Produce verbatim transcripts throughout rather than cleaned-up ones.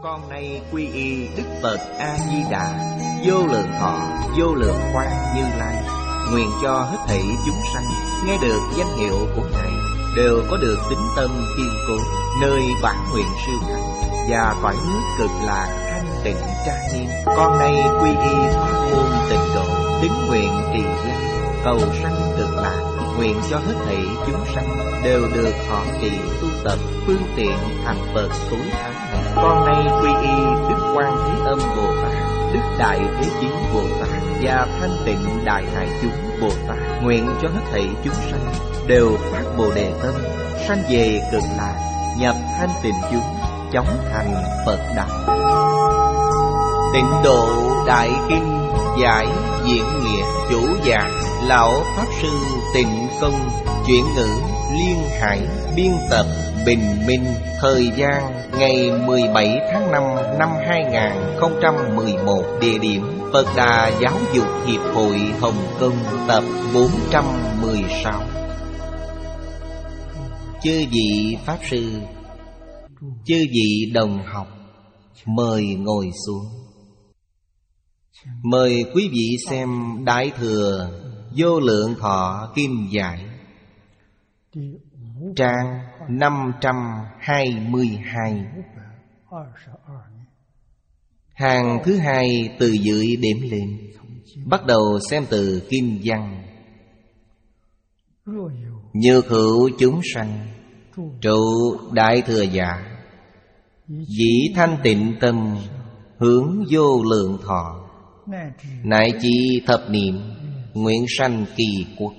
Con nay quy y Đức Phật A-di-đà, vô lượng thọ, vô lượng quang Như Lai. Nguyện cho hết thảy chúng sanh nghe được danh hiệu của Ngài đều có được tín tâm kiên cố, nơi bản nguyện siêu thắng và cõi nước cực lạc thanh tịnh trang nghiêm. Con nay quy y pháp môn tịnh độ, tín nguyện trì danh, cầu sanh cực lạc. Nguyện cho hết thảy chúng sanh đều được thọ trì tu tập phương tiện thành Phật tối thắng này. Con nay quy y Đức Quan Thế Âm Bồ Tát, Đức Đại Thế Chí Bồ Tát và Thanh Tịnh Đại Hải Chúng Bồ Tát. Nguyện cho hết thảy chúng sanh đều phát Bồ Đề tâm, sanh về cực lạc, nhập thanh tịnh chúng, chóng thành Phật đạo. Tịnh độ Đại Kinh giải diễn nghĩa, chủ giảng lão pháp sư Tịnh Công, chuyển ngữ Liên Hải, biên tập Bình Minh. Thời gian ngày mười bảy tháng năm năm hai nghìn không trăm mười một. Địa điểm Phật Đà Giáo dục Hiệp hội Hồng Kông, tập bốn trăm mười sáu. Chư vị pháp sư, chư vị đồng học, mời ngồi xuống. Mời quý vị xem Đại Thừa Vô Lượng Thọ Kim Giải, trang năm trăm hai mươi hai, hàng thứ hai từ dưới đếm lên. Bắt đầu xem từ Kim Văn. Nhược hữu chúng sanh trụ Đại Thừa Giả, dĩ thanh tịnh tâm hướng vô lượng thọ, nại chi thập niệm nguyện sanh kỳ quốc.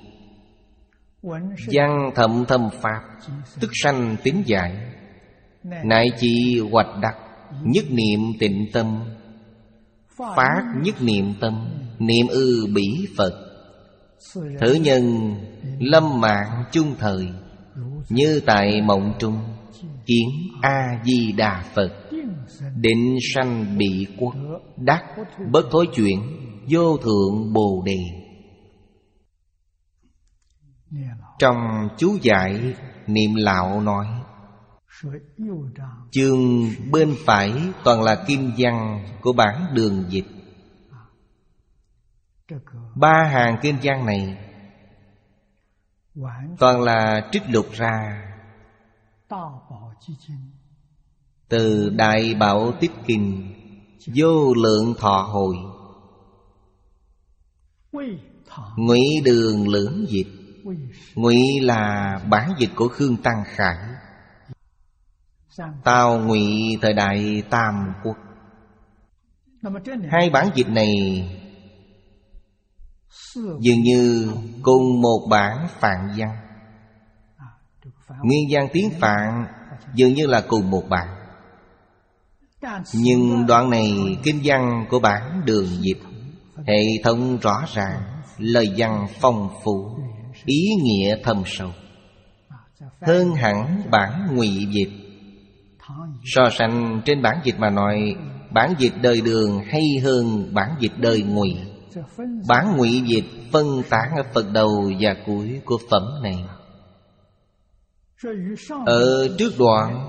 Văn thậm thâm pháp tức sanh tín giải, nại chi hoạch đắc nhất niệm tịnh tâm, phát nhất niệm tâm niệm ư bỉ Phật. Thử nhân lâm mạng chung thời, như tại mộng trung kiến A-di-đà Phật, định sanh bị quốc, đắc bất thối chuyển vô thượng Bồ Đề. Trong chú giải niệm lão nói, chương bên phải toàn là kim văn của bản Đường Dịch. Ba hàng kim văn này toàn là trích lục ra từ Đại Bảo Tích Kinh Vô Lượng Thọ Hội, Ngụy Đường lưỡng dịch. Ngụy là bản dịch của Khương Tăng Khải, Tào Ngụy thời đại Tam Quốc. Hai bản dịch này dường như cùng một bản Phạn văn. Nguyên văn tiếng Phạn dường như là cùng một bản, nhưng đoạn này kinh văn của bản Đường Dịch hệ thống rõ ràng, lời văn phong phú, ý nghĩa thâm sâu, hơn hẳn bản Ngụy Dịch. So sánh trên bản dịch mà nói, bản dịch đời Đường hay hơn bản dịch đời Ngụy. Bản Ngụy Dịch phân tán ở phần đầu và cuối của phẩm này. Ở trước đoạn,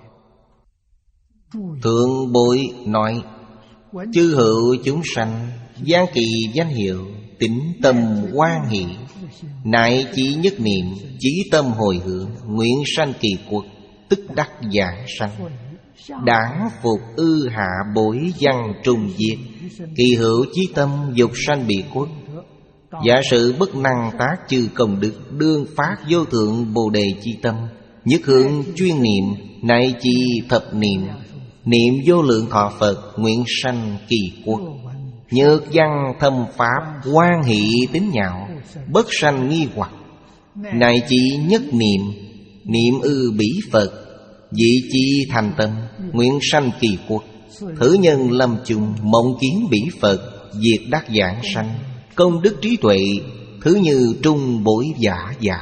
Thượng Bối nói: chư hữu chúng sanh giang kỳ danh hiệu, tĩnh tâm hoan hỷ, nại chỉ nhất niệm, chí tâm hồi hướng, nguyện sanh kỳ quốc, tức đắc giảng sanh. Đảng phục ư hạ bối văn trùng diệt, kỳ hữu chí tâm dục sanh bị quốc. Giả sử bất năng tác chư công đức, đương phát vô thượng Bồ Đề chi tâm, nhất hướng chuyên niệm, nại chi thập niệm, niệm vô lượng thọ Phật, nguyện sanh kỳ quốc. Nhược văn thâm pháp, hoan hỷ tín nhạo, bất sanh nghi hoặc, nại chỉ nhất niệm, niệm ư bỉ Phật, dị chi thành tâm, nguyện sanh kỳ quốc. Thử nhân lâm chung, mộng kiến bỉ Phật, diệt đắc giảng sanh, công đức trí tuệ, thứ như trung bối giả giả.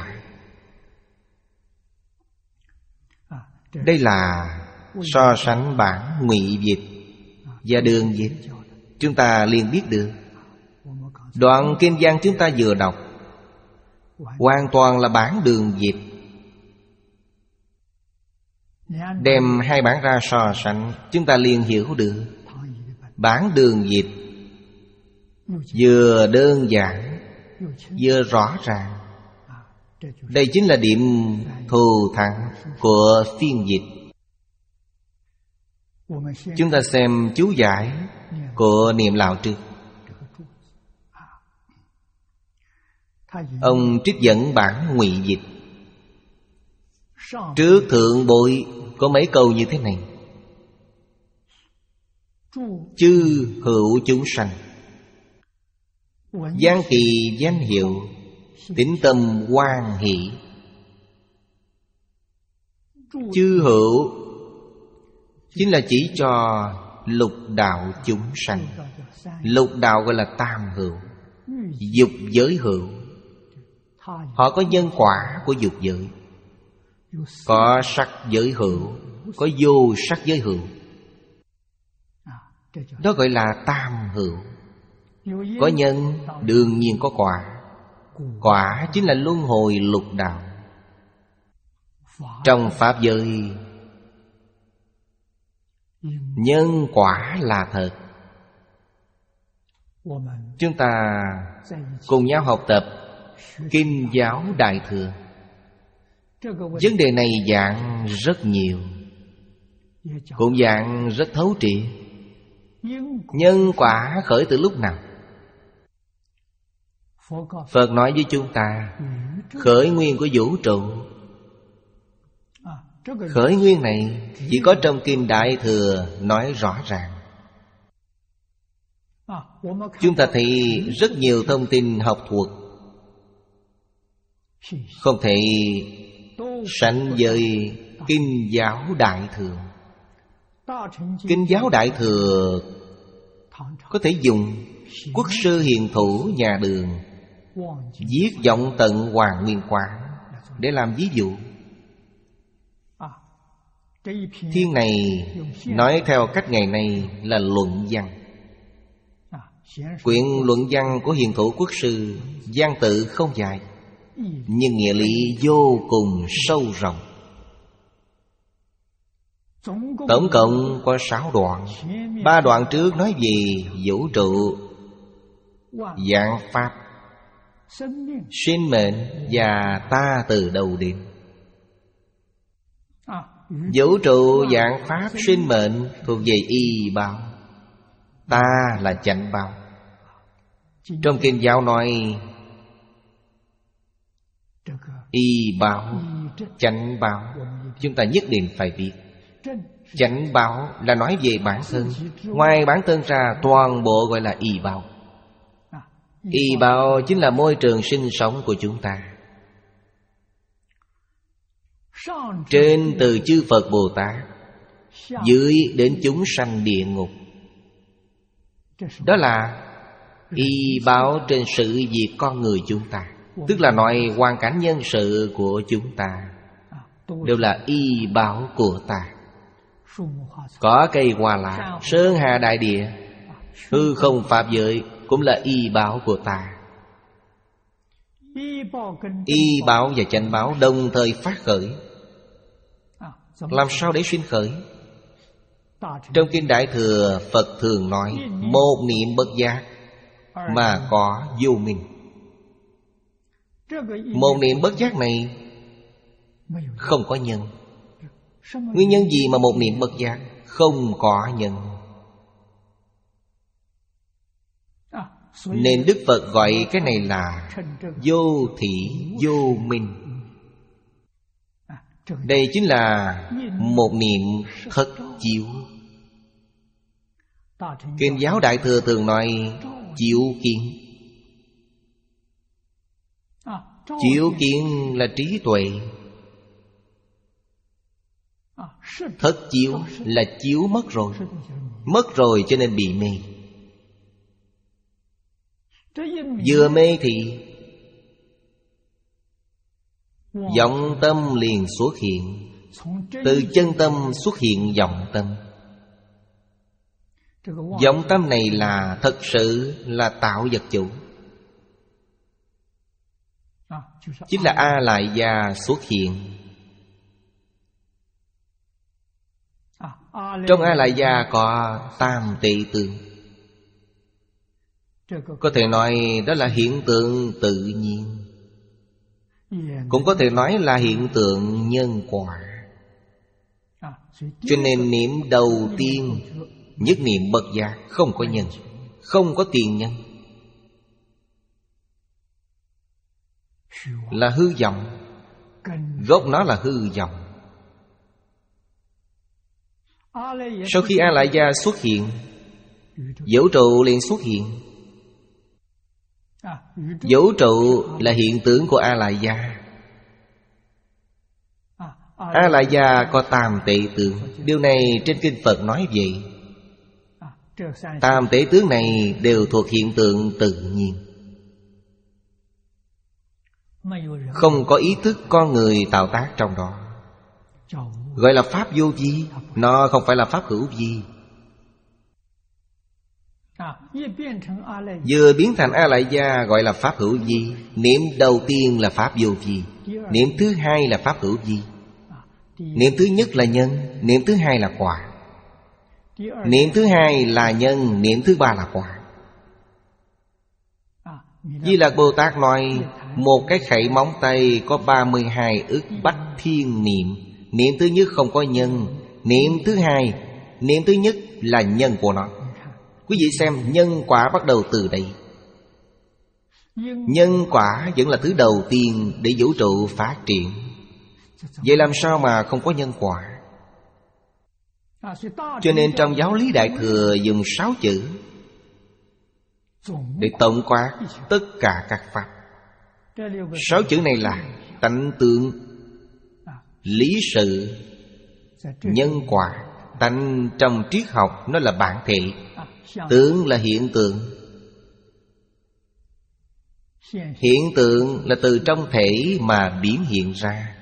Đây là so sánh bản Ngụy Dịch và Đường Dịch. Chúng ta liền biết được đoạn kinh văn chúng ta vừa đọc hoàn toàn là bản Đường Dịch. Đem hai bản ra so sánh, chúng ta liền hiểu được. Bản Đường Dịch vừa đơn giản vừa rõ ràng. Đây chính là điểm thù thắng của phiên dịch. Chúng ta xem chú giải của Niệm Lão trước. Ông trích dẫn bản ngụy dịch. Trước thượng bội có mấy câu như thế này: chư hữu chúng sanh, giang kỳ danh hiệu, tín tâm hoan hỷ. Chư hữu chính là chỉ cho lục đạo chúng sanh. Lục đạo gọi là tam hữu, dục giới hữu. Họ có nhân quả của dục giới. Có sắc giới hữu, có vô sắc giới hữu. Đó gọi là tam hữu. Có nhân, đương nhiên có quả. Quả chính là luân hồi lục đạo. Trong Pháp giới, nhân quả là thật. Chúng ta cùng nhau học tập Kinh giáo Đại Thừa. Vấn đề này giảng rất nhiều, cũng giảng rất thấu triệt. Nhân quả khởi từ lúc nào? Phật nói với chúng ta khởi nguyên của vũ trụ. Khởi nguyên này chỉ có trong Kinh Đại Thừa nói rõ ràng. Chúng ta thấy rất nhiều thông tin học thuật không thể sánh với Kinh giáo Đại Thừa. Kinh giáo Đại Thừa có thể dùng quốc sư hiền thủ nhà Đường viết vọng tận Hoàng Nguyên Quán để làm ví dụ. Thiên này nói theo cách ngày nay là luận văn. Quyển luận văn của hiền thủ quốc sư văn tự không dài, nhưng nghĩa lý vô cùng sâu rộng. Tổng cộng có sáu đoạn. Ba đoạn trước nói về vũ trụ, vạn pháp, sinh mệnh và ta từ đầu đến. Vũ trụ, vạn pháp, sinh mệnh thuộc về y báo, ta là chánh báo. Trong Kinh giáo nói y báo, chánh báo, chúng ta nhất định phải biết. Chánh báo là nói về bản thân. Ngoài bản thân ra, toàn bộ gọi là y báo. Y báo chính là môi trường sinh sống của chúng ta. Trên từ chư Phật Bồ Tát, dưới đến chúng sanh địa ngục. Đó là y báo trên sự việc con người chúng ta. Tức là nói hoàn cảnh nhân sự của chúng ta đều là y báo của ta. Có cây hoa lá, sơn hà đại địa, hư không pháp giới cũng là y báo của ta. Y báo và chánh báo đồng thời phát khởi. Làm sao để sinh khởi? Trong Kinh Đại Thừa, Phật thường nói một niệm bất giác mà có vô minh. Một niệm bất giác này không có nhân. Nguyên nhân gì mà một niệm bất giác không có nhân? Nên Đức Phật gọi cái này là vô thị vô minh. Đây chính là một niệm thất chiếu. Kinh giáo Đại Thừa thường nói chiếu kiến. Chiếu kiến là trí tuệ. Thất chiếu là chiếu mất rồi. Mất rồi cho nên bị mê. Vừa mê thì vọng tâm liền xuất hiện. Từ chân tâm xuất hiện vọng tâm. Vọng tâm này là thật sự là tạo vật chủ, chính là A Lại Gia xuất hiện. Trong A Lại Gia có tam tệ tướng. Có thể nói đó là hiện tượng tự nhiên, cũng có thể nói là hiện tượng nhân quả. Cho nên niệm đầu tiên nhất niệm bất giác, không có nhân, không có tiền nhân, là hư vọng. Gốc nó là hư vọng. Sau khi A Lại Gia xuất hiện, vũ trụ liền xuất hiện. Vũ trụ là hiện tượng của A Lại Gia. A Lại Gia có tam tệ tướng. Điều này trên kinh Phật nói vậy. Tam tệ tướng này đều thuộc hiện tượng tự nhiên, không có ý thức con người tạo tác trong đó, gọi là pháp vô vi. Nó không phải là pháp hữu vi. Vừa biến thành A Lại Gia gọi là pháp hữu vi. Niệm đầu tiên là pháp vô vi, niệm thứ hai là pháp hữu vi. Niệm thứ nhất là nhân, niệm thứ hai là quả. Niệm thứ hai là nhân, niệm thứ ba là quả. Di Lặc Bồ Tát nói, một cái khẩy móng tay có ba mươi hai ức bách thiên niệm. Niệm thứ nhất không có nhân, niệm thứ hai, niệm thứ nhất là nhân của nó. Quý vị xem, nhân quả bắt đầu từ đây. Nhân quả vẫn là thứ đầu tiên để vũ trụ phát triển. Vậy làm sao mà không có nhân quả? Cho nên trong giáo lý Đại Thừa dùng sáu chữ để tổng quát tất cả các pháp. Sáu chữ này là tánh tướng, lý sự, nhân quả. Tánh trong triết học nó là bản thể, tướng là hiện tượng. Hiện tượng là từ trong thể mà biến hiện ra.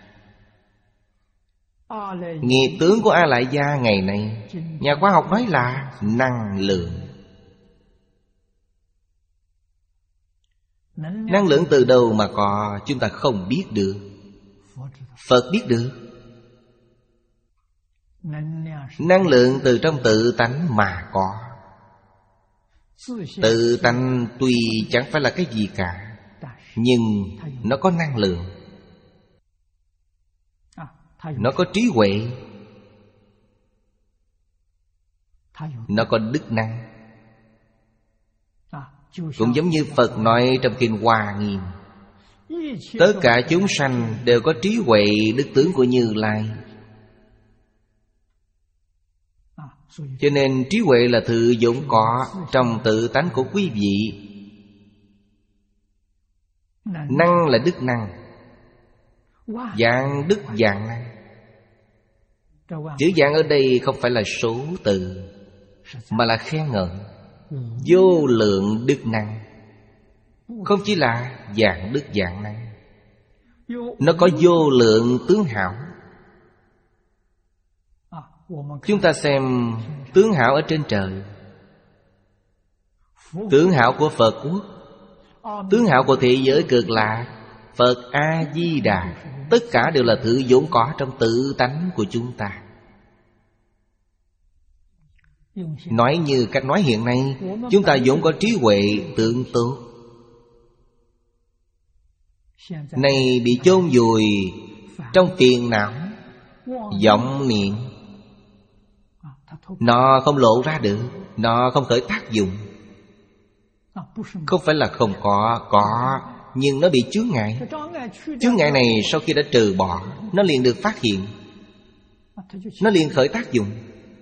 Nghiệp tướng của A Lại Gia ngày nay, nhà khoa học nói là năng lượng. Năng lượng từ đâu mà có, chúng ta không biết được. Phật biết được. Năng lượng từ trong tự tánh mà có. Tự tánh tuy chẳng phải là cái gì cả, nhưng nó có năng lượng, nó có trí huệ, nó có đức năng. Cũng giống như Phật nói trong Kinh Hoa Nghiêm, tất cả chúng sanh đều có trí huệ đức tướng của Như Lai. Cho nên trí huệ là thứ vốn có trong tự tánh của quý vị. Năng là đức năng, dạng đức dạng năng. Chữ dạng ở đây không phải là số từ, mà là khen ngợi. Vô lượng đức năng, không chỉ là dạng đức dạng năng, nó có vô lượng tướng hảo. Chúng ta xem tướng hảo ở trên trời, tướng hảo của Phật quốc, tướng hảo của thế giới Cực Lạc, Phật A-di-đà, tất cả đều là thứ vốn có trong tự tánh của chúng ta. Nói như cách nói hiện nay, chúng ta vốn có trí huệ tượng tốt, nay bị chôn vùi trong phiền não, vọng niệm. Nó không lộ ra được, nó không khởi tác dụng. Không phải là không có, có, nhưng nó bị chướng ngại. Chướng ngại này sau khi đã trừ bỏ, nó liền được phát hiện, nó liền khởi tác dụng.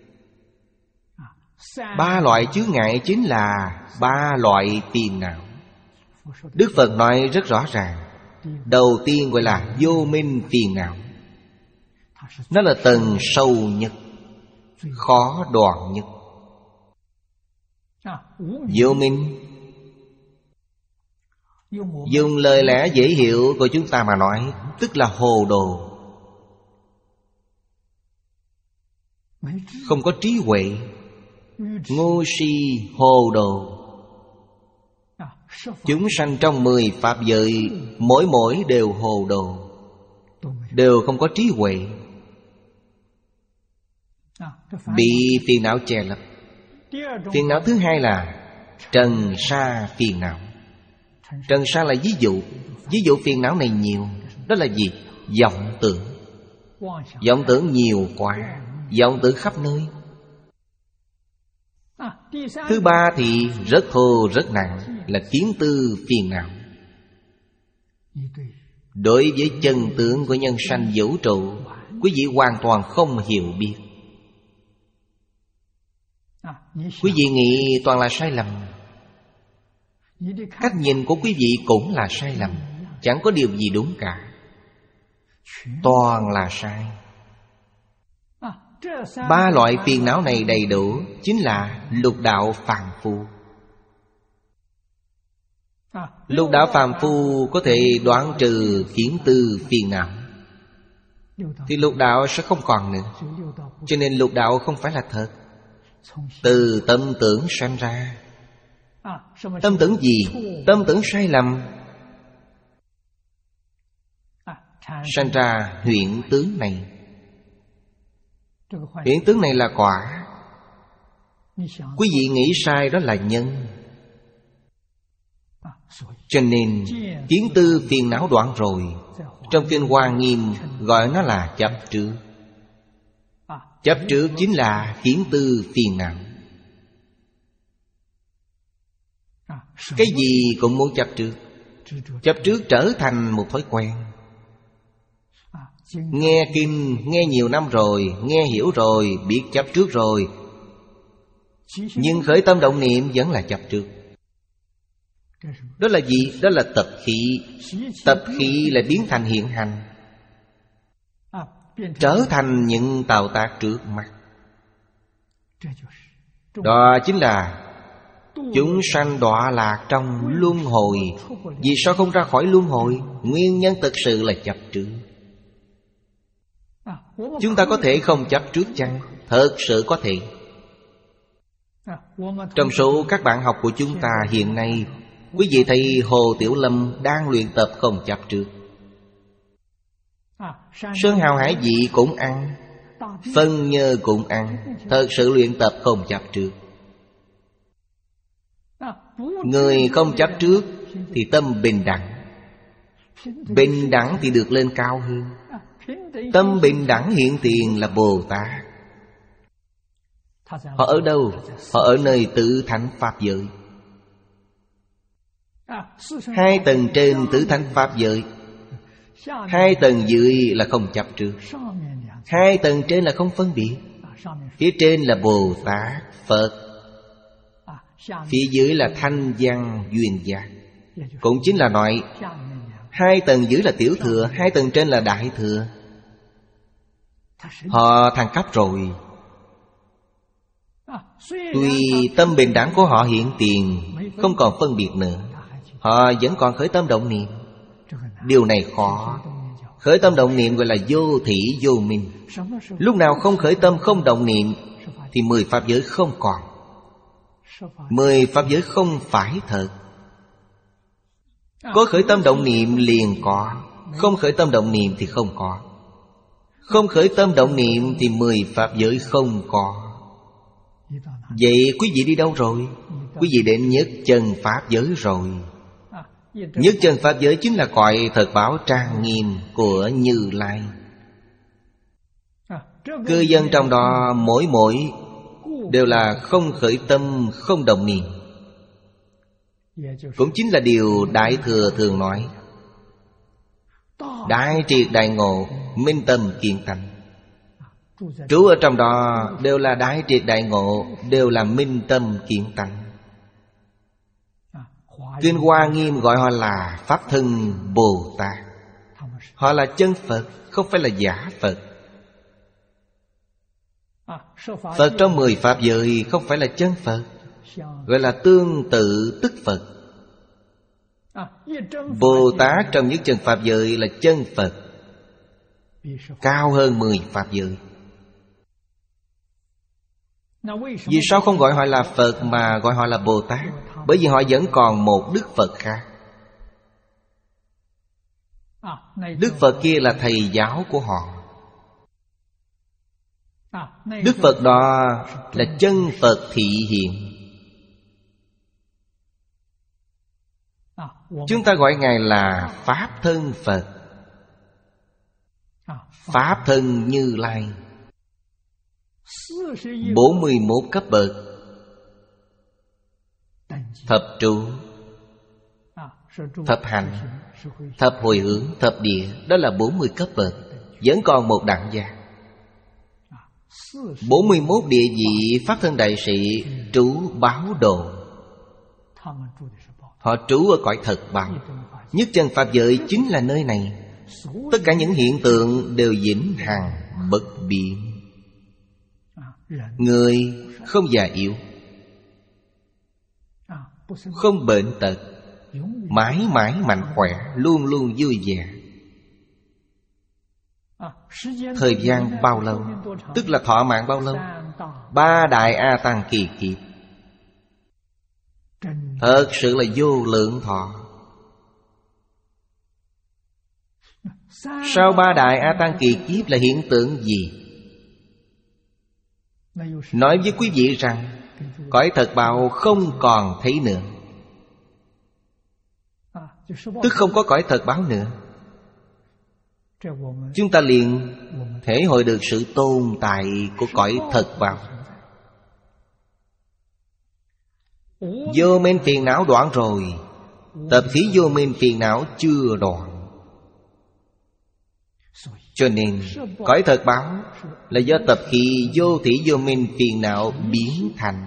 Ba loại chướng ngại chính là ba loại phiền não. Đức Phật nói rất rõ ràng. Đầu tiên gọi là vô minh phiền não. Nó là tầng sâu nhất, khó đoạn nhất. Vô minh, dùng lời lẽ dễ hiểu của chúng ta mà nói, tức là hồ đồ, không có trí huệ, ngu si hồ đồ. Chúng sanh trong mười pháp giới, mỗi mỗi đều hồ đồ, đều không có trí huệ. bị phiền não che lấp. Phiền não thứ hai là trần sa phiền não. Trần sa là ví dụ. Ví dụ phiền não này nhiều. Đó là gì? Vọng tưởng. Vọng tưởng nhiều quá. Vọng tưởng khắp nơi. Thứ ba thì rất thô rất nặng, là kiến tư phiền não. Đối với chân tướng của nhân sanh vũ trụ, quý vị hoàn toàn không hiểu biết. Quý vị nghĩ toàn là sai lầm. Cách nhìn của quý vị cũng là sai lầm. Chẳng có điều gì đúng cả. Toàn là sai. Ba loại phiền não này đầy đủ chính là lục đạo phàm phu. Lục đạo phàm phu có thể đoạn trừ kiến tư phiền não, thì lục đạo sẽ không còn nữa. Cho nên lục đạo không phải là thật. Từ tâm tưởng sanh ra. Tâm tưởng gì? Tâm tưởng sai lầm, sanh ra huyễn tướng này. Huyễn tướng này là quả. Quý vị nghĩ sai đó là nhân. Cho nên kiến tư phiền não đoạn rồi, trong Kinh Hoa Nghiêm gọi nó là chấp trước. Chấp trước chính là kiến tư phiền não. Cái gì cũng muốn chấp trước. Chấp trước trở thành một thói quen. Nghe kinh nghe nhiều năm rồi, nghe hiểu rồi, biết chấp trước rồi, nhưng khởi tâm động niệm vẫn là chấp trước. Đó là gì? Đó là tập khí. Tập khí là biến thành hiện hành, trở thành những tạo tác trước mắt. Đó chính là chúng sanh đọa lạc trong luân hồi. Vì sao không ra khỏi luân hồi? Nguyên nhân thực sự là chấp trước. Chúng ta có thể không chấp trước chăng? Thật sự có thể. Trong số các bạn học của chúng ta hiện nay, quý vị thấy Hồ Tiểu Lâm đang luyện tập không chấp trước. Sơn hào hải vị cũng ăn, phân nhơ cũng ăn. Thật sự luyện tập không chấp trước. Người không chấp trước thì tâm bình đẳng. Bình đẳng thì được lên cao hơn. Tâm bình đẳng hiện tiền là Bồ Tát. Họ ở đâu? Họ ở nơi tự thánh Pháp giới. Hai tầng trên tứ thánh Pháp giới, hai tầng dưới là không chấp trước. Hai tầng trên là không phân biệt. Phía trên là Bồ Tát, Phật. Phía dưới là Thanh Văn Duyên Giác. Cũng chính là nói hai tầng dưới là Tiểu Thừa, hai tầng trên là Đại Thừa. Họ thăng cấp rồi. Tuy tâm bình đẳng của họ hiện tiền, không còn phân biệt nữa, họ vẫn còn khởi tâm động niệm. Điều này khó. Khởi tâm động niệm gọi là vô thỉ vô minh. Lúc nào không khởi tâm không động niệm thì mười pháp giới không còn. Mười pháp giới không phải thật. Có khởi tâm động niệm liền có, không khởi tâm động niệm thì không có. Không khởi tâm động niệm thì mười pháp giới không có. Vậy quý vị đi đâu rồi? Quý vị đến nhất chân pháp giới rồi. Nhất chân pháp giới chính là cõi thật báo trang nghiêm của Như Lai. Cư dân trong đó mỗi mỗi đều là không khởi tâm không động niệm. Cũng chính là điều Đại Thừa thường nói: đại triệt đại ngộ, minh tâm kiên tánh. Trú ở trong đó đều là đại triệt đại ngộ, đều là minh tâm kiên tánh. Kinh Hoa Nghiêm gọi họ là Pháp Thân Bồ Tát. Họ là chân Phật, không phải là giả Phật. Phật trong mười pháp giới không phải là chân Phật, gọi là tương tự tức Phật. Bồ Tát trong nhất chân pháp giới là chân Phật, cao hơn mười pháp giới. Vì sao không gọi họ là Phật mà gọi họ là Bồ Tát? Bởi vì họ vẫn còn một Đức Phật khác. Đức Phật kia là thầy giáo của họ. Đức Phật đó là chân Phật thị hiện. Chúng ta gọi Ngài là Pháp thân Phật, Pháp thân Như Lai. Bốn mươi mốt cấp bậc thập trụ, thập hành, thập hồi hướng, thập địa. Đó là bốn mươi cấp bậc. Vẫn còn một đẳng giác. Bốn mươi mốt địa vị Pháp thân đại sĩ trú báo độ. Họ trú ở cõi thật báo. Nhất chân Pháp giới chính là nơi này. Tất cả những hiện tượng đều vĩnh hằng bất biến. Người không già yếu, không bệnh tật, mãi mãi mạnh khỏe, luôn luôn vui vẻ. Thời gian bao lâu? Tức là thọ mạng bao lâu? Ba đại A Tăng kỳ kiếp. Thật sự là vô lượng thọ. Sau ba đại A Tăng kỳ kiếp là hiện tượng gì? Nói với quý vị rằng cõi thật báo không còn thấy nữa. Tức không có cõi thật báo nữa. Chúng ta liền thể hội được sự tồn tại của cõi thật báo. Vô minh phiền não đoạn rồi, tập khí vô minh phiền não chưa đoạn. Cho nên cõi thật báo là do tập khí vô thỉ vô minh phiền não biến thành.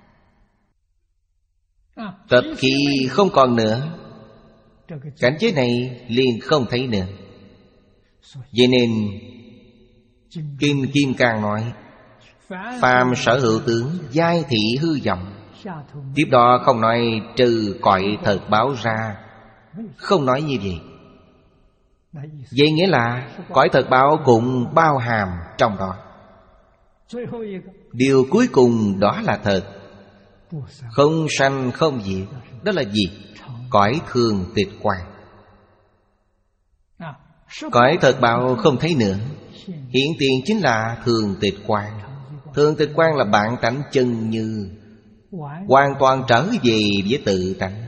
Tập khí không còn nữa, cảnh giới này liền không thấy nữa. Vậy nên Kim Kim Cang nói: phàm sở hữu tướng, giai thị hư vọng. Tiếp đó không nói trừ cõi thật báo ra, không nói như vậy. Vậy nghĩa là cõi thật báo cũng bao hàm trong đó. Điều cuối cùng đó là thật, không sanh không diệt. Đó là gì? Cõi thường tịch quan. Cõi thật báo không thấy nữa, hiện tiền chính là thường tịch quan. Thường tịch quan là bản tánh chân như, hoàn toàn trở về với tự tánh.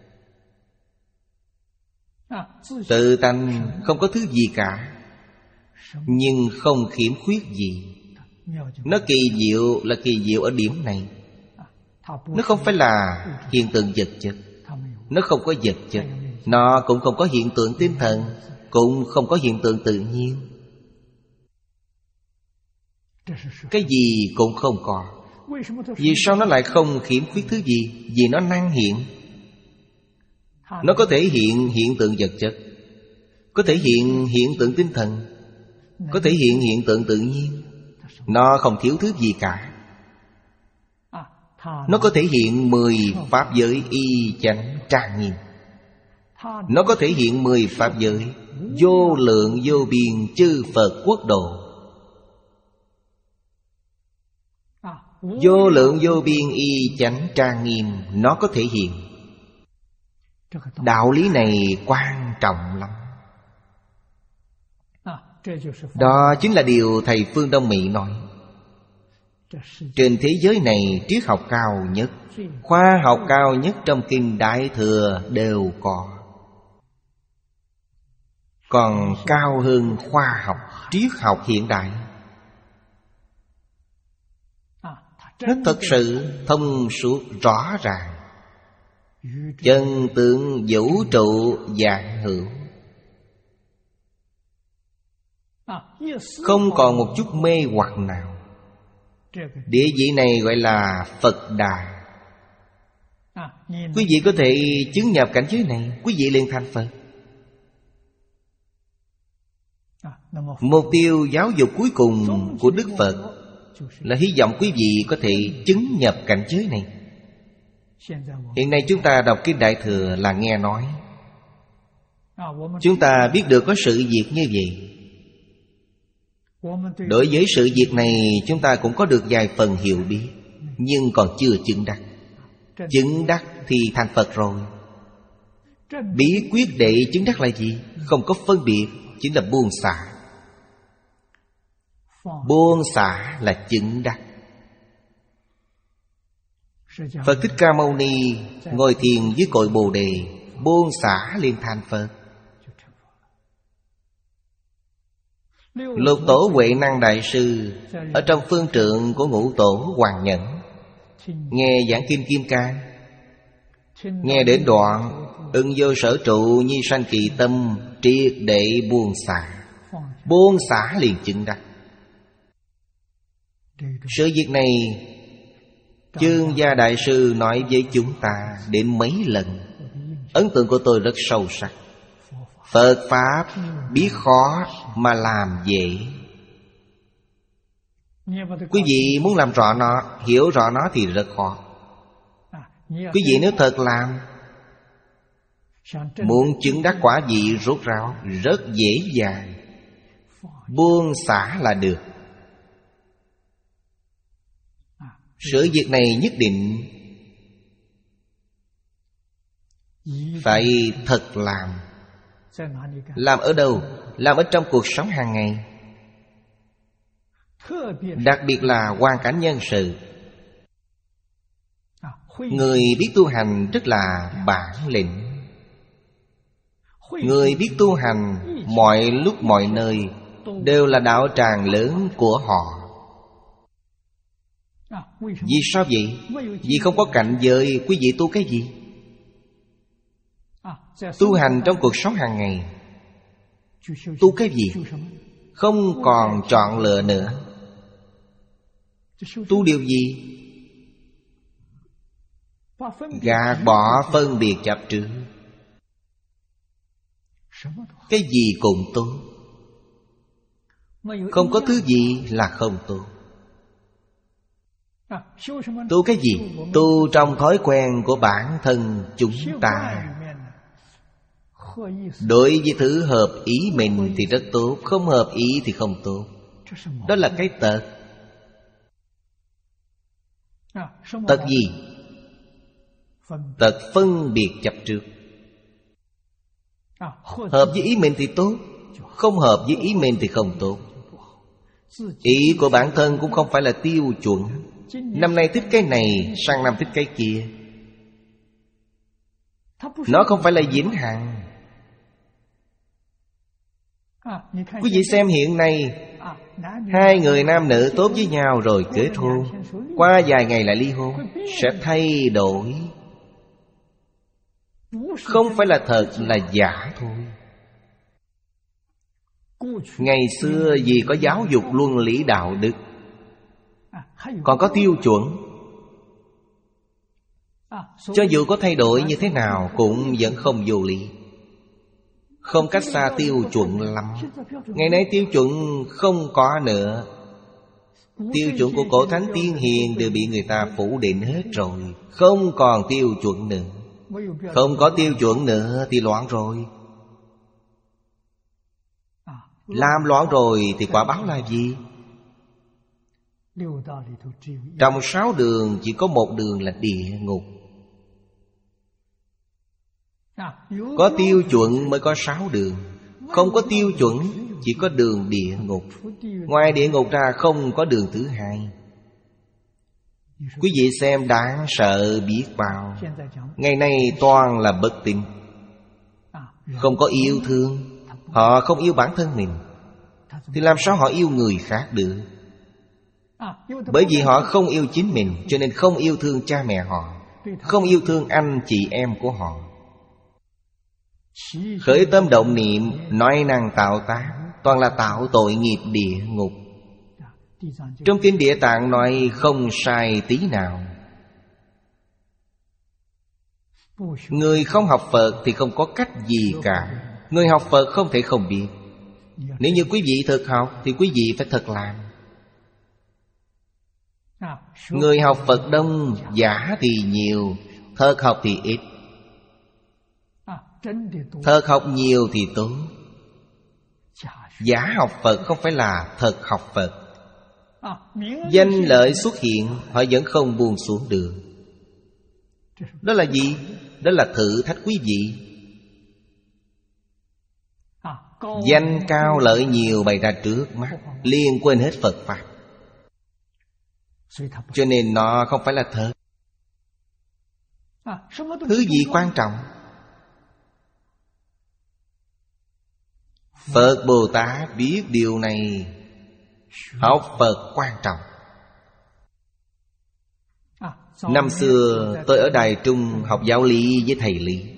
Tự tánh không có thứ gì cả, nhưng không khiếm khuyết gì. Nó kỳ diệu là kỳ diệu ở điểm này. Nó không phải là hiện tượng vật chất, nó không có vật chất, nó cũng không có hiện tượng tinh thần, cũng không có hiện tượng tự nhiên. Cái gì cũng không có. Vì sao nó lại không khiếm khuyết thứ gì? Vì nó năng hiện. Nó có thể hiện hiện tượng vật chất, có thể hiện hiện tượng tinh thần, có thể hiện hiện tượng tự nhiên. Nó không thiếu thứ gì cả. Nó có thể hiện mười pháp giới y chánh trang nghiêm. Nó có thể hiện mười pháp giới vô lượng vô biên chư Phật quốc độ. Vô lượng vô biên y chánh trang nghiêm nó có thể hiện. Đạo lý này quan trọng lắm. Đó chính là điều thầy Phương Đông Mỹ nói. Trên thế giới này triết học cao nhất, khoa học cao nhất trong kinh Đại Thừa đều có. Còn cao hơn khoa học, triết học hiện đại. Nó thật sự thông suốt rõ ràng. Chân tướng vũ trụ vạn hữu, không còn một chút mê hoặc nào. Địa vị này gọi là Phật Đà. Quý vị có thể chứng nhập cảnh giới này, quý vị liền thành Phật. Mục tiêu giáo dục cuối cùng của Đức Phật là hy vọng quý vị có thể chứng nhập cảnh giới này. Hiện nay chúng ta đọc kinh Đại Thừa là nghe nói. Chúng ta biết được có sự việc như vậy. Đối với sự việc này chúng ta cũng có được vài phần hiểu biết, nhưng còn chưa chứng đắc. Chứng đắc thì thành Phật rồi. Bí quyết để chứng đắc là gì? Không có phân biệt, chính là buông xả. Buông xả là chứng đắc. Phật Thích Ca Mâu Ni ngồi thiền dưới cội Bồ Đề, buông xả liền thành Phật. Lục Tổ Huệ Năng Đại Sư ở trong phương trượng của Ngũ Tổ Hoàng Nhẫn nghe giảng Kim Kim Cang, nghe đến đoạn ưng vô sở trụ nhi sanh kỳ tâm, triệt để buông xả. Buông xả liền chứng đắc. Sự việc này Chương Gia Đại Sư nói với chúng ta đến mấy lần. Ấn tượng của tôi rất sâu sắc. Phật Pháp biết khó mà làm dễ. Quý vị muốn làm rõ nó, hiểu rõ nó thì rất khó. Quý vị nếu thật làm, muốn chứng đắc quả vị rốt ráo, rất dễ dàng. Buông xả là được. Sự việc này nhất định phải thật làm. Làm ở đâu? Làm ở trong cuộc sống hàng ngày. Đặc biệt là hoàn cảnh nhân sự. Người biết tu hành rất là bản lĩnh. Người biết tu hành mọi lúc mọi nơi đều là đạo tràng lớn của họ. Vì sao vậy? Vì không có cảnh giới. Quý vị tu cái gì? Tu hành trong cuộc sống hàng ngày. Tu cái gì? Không còn chọn lựa nữa. Tu điều gì? Gạt bỏ phân biệt chấp trước. Cái gì cũng tốt. Không có thứ gì là không tốt. Tu cái gì? Tu trong thói quen của bản thân chúng ta. Đối với thứ hợp ý mình thì rất tốt, không hợp ý thì không tốt. Đó là cái tật. Tật gì? Tật phân biệt chấp trước. Hợp với ý mình thì tốt, không hợp với ý mình thì không tốt. Ý của bản thân cũng không phải là tiêu chuẩn. Năm nay thích cái này, sang năm thích cái kia. Nó không phải là vĩnh hằng. Quý vị xem hiện nay, hai người nam nữ tốt với nhau rồi kết hôn, qua vài ngày lại ly hôn. Sẽ thay đổi. Không phải là thật, là giả thôi. Ngày xưa vì có giáo dục luân lý đạo đức, còn có tiêu chuẩn. Cho dù có thay đổi như thế nào cũng vẫn không vô lý, không cách xa tiêu chuẩn lắm. Ngày nay tiêu chuẩn không có nữa. Tiêu chuẩn của cổ thánh tiên hiền đều bị người ta phủ định hết rồi. Không còn tiêu chuẩn nữa. Không có tiêu chuẩn nữa thì loạn rồi. Làm loạn rồi thì quả báo là gì? Trong sáu đường chỉ có một đường là địa ngục. Có tiêu chuẩn mới có sáu đường. Không có tiêu chuẩn chỉ có đường địa ngục. Ngoài địa ngục ra không có đường thứ hai. Quý vị xem đáng sợ biết bao. Ngày nay toàn là bất tín, không có yêu thương. Họ không yêu bản thân mình thì làm sao họ yêu người khác được? Bởi vì họ không yêu chính mình, cho nên không yêu thương cha mẹ họ, không yêu thương anh chị em của họ. Khởi tâm động niệm, nói năng tạo tác, toàn là tạo tội nghiệp địa ngục. Trong kinh Địa Tạng nói không sai tí nào. Người không học Phật thì không có cách gì cả. Người học Phật không thể không biết. Nếu như quý vị thực học thì quý vị phải thật làm. Người học Phật đông, giả thì nhiều, thật học thì ít. Thật học nhiều thì tốt. Giả học Phật không phải là thật học Phật. Danh lợi xuất hiện, họ vẫn không buông xuống được. Đó là gì? Đó là thử thách quý vị. Danh cao lợi nhiều bày ra trước mắt, liền quên hết Phật Pháp. Cho nên nó không phải là thật. Thứ gì quan trọng? Phật Bồ Tát biết điều này. Học Phật quan trọng. Năm xưa tôi ở Đài Trung học giáo lý với thầy Lý.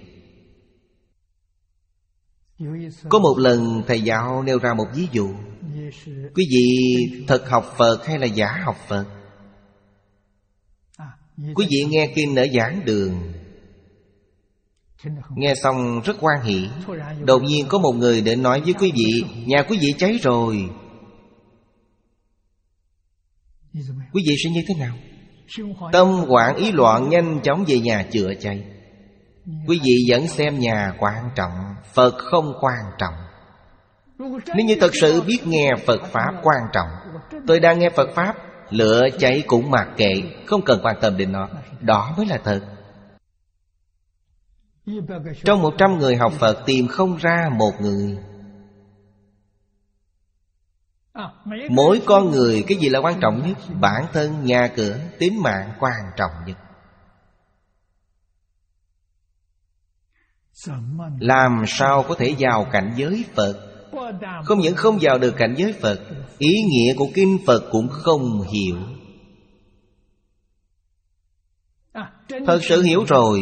Có một lần thầy giáo nêu ra một ví dụ: quý vị thật học Phật hay là giả học Phật? Quý vị nghe kinh ở giảng đường, nghe xong rất hoan hỷ. Đột nhiên có một người đến nói với quý vị: nhà quý vị cháy rồi. Quý vị sẽ như thế nào? Tâm hoảng ý loạn, nhanh chóng về nhà chữa cháy. Quý vị vẫn xem nhà quan trọng, Phật không quan trọng. Nếu như thật sự biết nghe Phật Pháp quan trọng, tôi đang nghe Phật Pháp, lửa cháy cũng mặc kệ, không cần quan tâm đến nó. Đó mới là thật. Trong một trăm người học Phật tìm không ra một người. Mỗi con người cái gì là quan trọng nhất? Bản thân, nhà cửa, tính mạng quan trọng nhất. Làm sao có thể vào cảnh giới Phật? Không những không vào được cảnh giới Phật, ý nghĩa của kinh Phật cũng không hiểu. Thật sự hiểu rồi,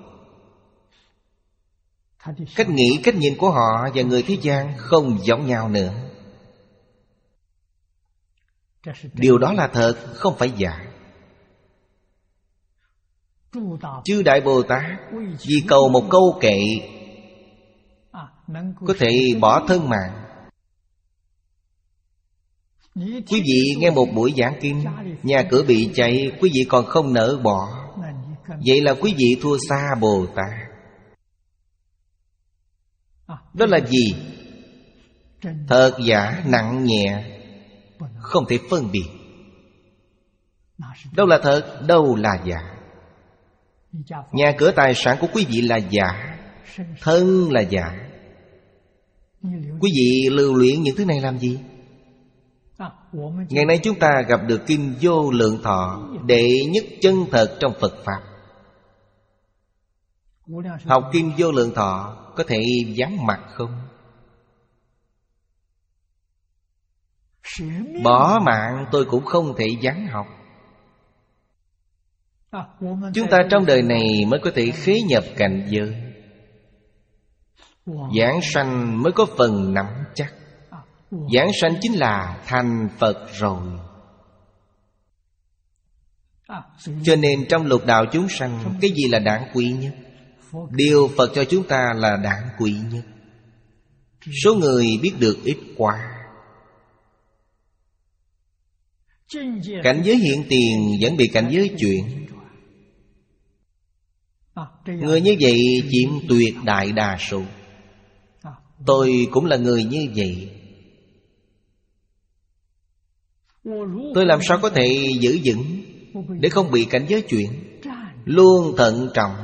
cách nghĩ, cách nhìn của họ và người thế gian không giống nhau nữa. Điều đó là thật, không phải giả. Chư Đại Bồ Tát vì cầu một câu kệ có thể bỏ thân mạng. Quý vị nghe một buổi giảng kinh, nhà cửa bị cháy, quý vị còn không nỡ bỏ. Vậy là quý vị thua xa Bồ Tát. Đó là gì? Thật giả nặng nhẹ không thể phân biệt. Đâu là thật, đâu là giả. Nhà cửa tài sản của quý vị là giả, thân là giả. Quý vị lưu luyện những thứ này làm gì? Ngày nay chúng ta gặp được kinh Vô Lượng Thọ, đệ nhất chân thật trong Phật Pháp. Học kinh Vô Lượng Thọ có thể vắng mặt không? Bỏ mạng tôi cũng không thể vắng học. Chúng ta trong đời này mới có thể khế nhập cảnh giới. Giảng sanh mới có phần nắm chắc. Giảng sanh chính là thành Phật rồi. Cho nên trong lục đạo chúng sanh, cái gì là đáng quý nhất? Điều Phật cho chúng ta là đáng quý nhất. Số người biết được ít quá. Cảnh giới hiện tiền vẫn bị cảnh giới chuyển. Người như vậy chiếm tuyệt đại đa số. Tôi cũng là người như vậy. Tôi làm sao có thể giữ vững để không bị cảnh giới chuyển? Luôn thận trọng.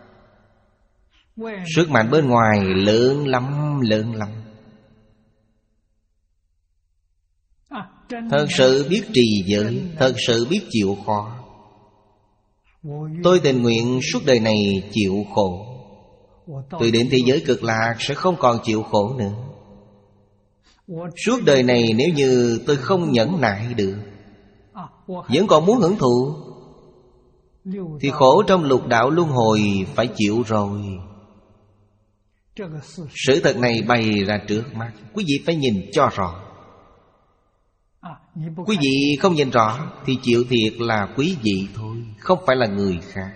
Sức mạnh bên ngoài lớn lắm, lớn lắm. Thật sự biết trì giới, thật sự biết chịu khó. Tôi tình nguyện suốt đời này chịu khổ. Tôi đến thế giới cực lạc sẽ không còn chịu khổ nữa. Suốt đời này nếu như tôi không nhẫn nại được, vẫn còn muốn hưởng thụ, thì khổ trong lục đạo luân hồi phải chịu rồi. Sự thật này bày ra trước mắt, quý vị phải nhìn cho rõ. Quý vị không nhìn rõ thì chịu thiệt là quý vị thôi, không phải là người khác.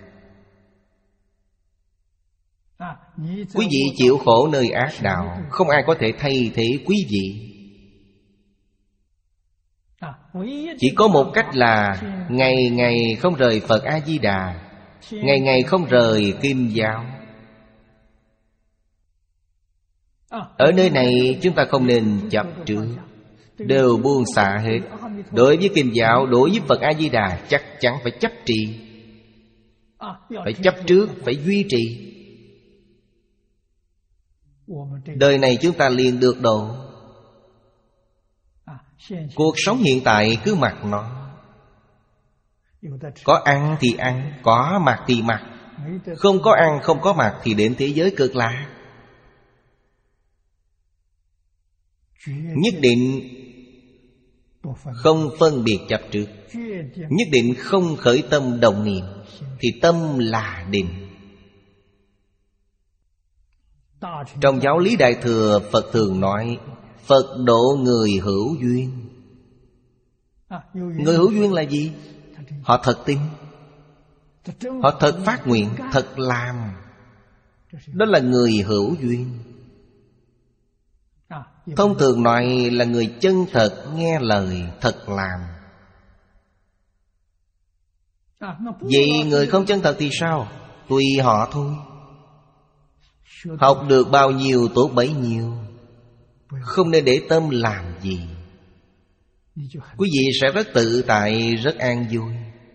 Quý vị chịu khổ nơi ác đạo, không ai có thể thay thế quý vị. Chỉ có một cách là ngày ngày không rời Phật A-di-đà, ngày ngày không rời Kim giáo. Ở nơi này chúng ta không nên chấp trước, đều buông xả hết. Đối với Kinh giáo, đối với Phật A-di-đà chắc chắn phải chấp trì, phải chấp trước, phải duy trì. đời này chúng ta liền được độ. Cuộc sống hiện tại cứ mặc nó. Có ăn thì ăn, có mặc thì mặc. Không có ăn, không có mặc thì đến thế giới cực lạc. Nhất định không phân biệt chấp trước, nhất định không khởi tâm động niệm, thì tâm là định. Trong giáo lý Đại Thừa, Phật thường nói Phật độ người hữu duyên. Người hữu duyên là gì? Họ thật tin, họ thật phát nguyện, thật làm. Đó là người hữu duyên. Thông thường nói là người chân thật, nghe lời, thật làm. Vậy người không chân thật thì sao? Tùy họ thôi. Học được bao nhiêu tốt bấy nhiêu, không nên để tâm làm gì. Quý vị sẽ rất tự tại, rất an vui.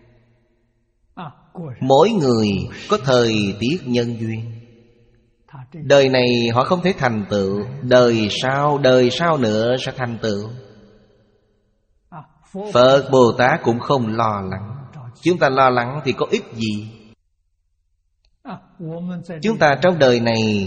Mỗi người có thời tiết nhân duyên. Đời này họ không thể thành tựu, đời sau, đời sau nữa sẽ thành tựu. Phật Bồ Tát cũng không lo lắng. Chúng ta lo lắng thì có ích gì? Chúng ta trong đời này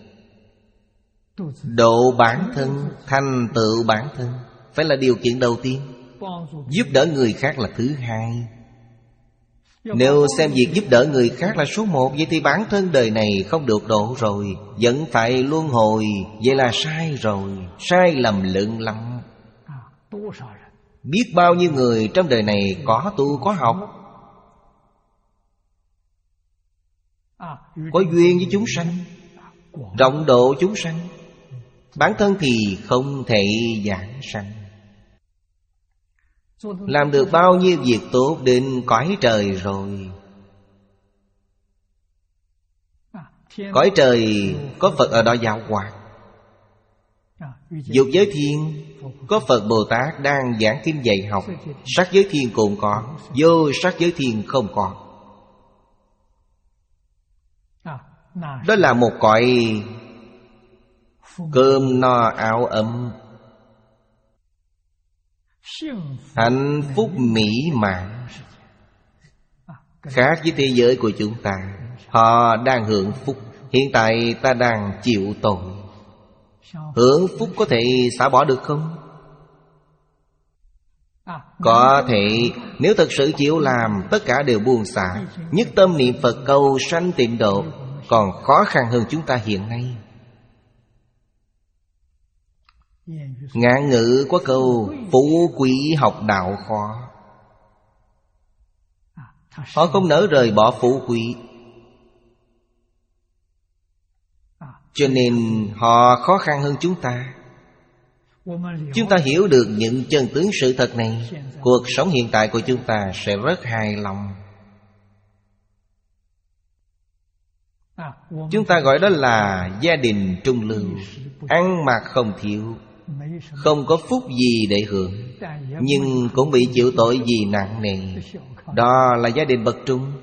độ bản thân, thành tựu bản thân phải là điều kiện đầu tiên. Giúp đỡ người khác là thứ hai. Nếu xem việc giúp đỡ người khác là số một, vậy thì bản thân đời này không được độ rồi, vẫn phải luân hồi. Vậy là sai rồi, sai lầm lớn lắm. Biết bao nhiêu người trong đời này có tu có học, có duyên với chúng sanh, rộng độ chúng sanh, bản thân thì không thể giảng sanh. Làm được bao nhiêu việc tốt đến cõi trời rồi. Cõi trời có Phật ở đó giáo hóa. Dục giới thiên có Phật Bồ Tát đang giảng kinh dạy học. Sắc giới thiên cũng có, vô sắc giới thiên không có. Đó là một cõi cơm no áo ấm, hạnh phúc mỹ mãn. Khác với thế giới của chúng ta, họ đang hưởng phúc, hiện tại ta đang chịu tội. Hưởng phúc có thể xả bỏ được không? Có thể. Nếu thật sự chịu làm, tất cả đều buông xả, nhất tâm niệm Phật cầu sanh tịnh độ, còn khó khăn hơn chúng ta hiện nay. Ngạn ngữ có câu phú quý học đạo khó. Họ không nỡ rời bỏ phú quý, cho nên họ khó khăn hơn chúng ta. Chúng ta hiểu được những chân tướng sự thật này, cuộc sống hiện tại của chúng ta sẽ rất hài lòng. Chúng ta gọi đó là gia đình trung lưu, ăn mặc không thiếu, không có phúc gì để hưởng, nhưng cũng bị chịu tội gì nặng nề. Đó là gia đình bậc trung.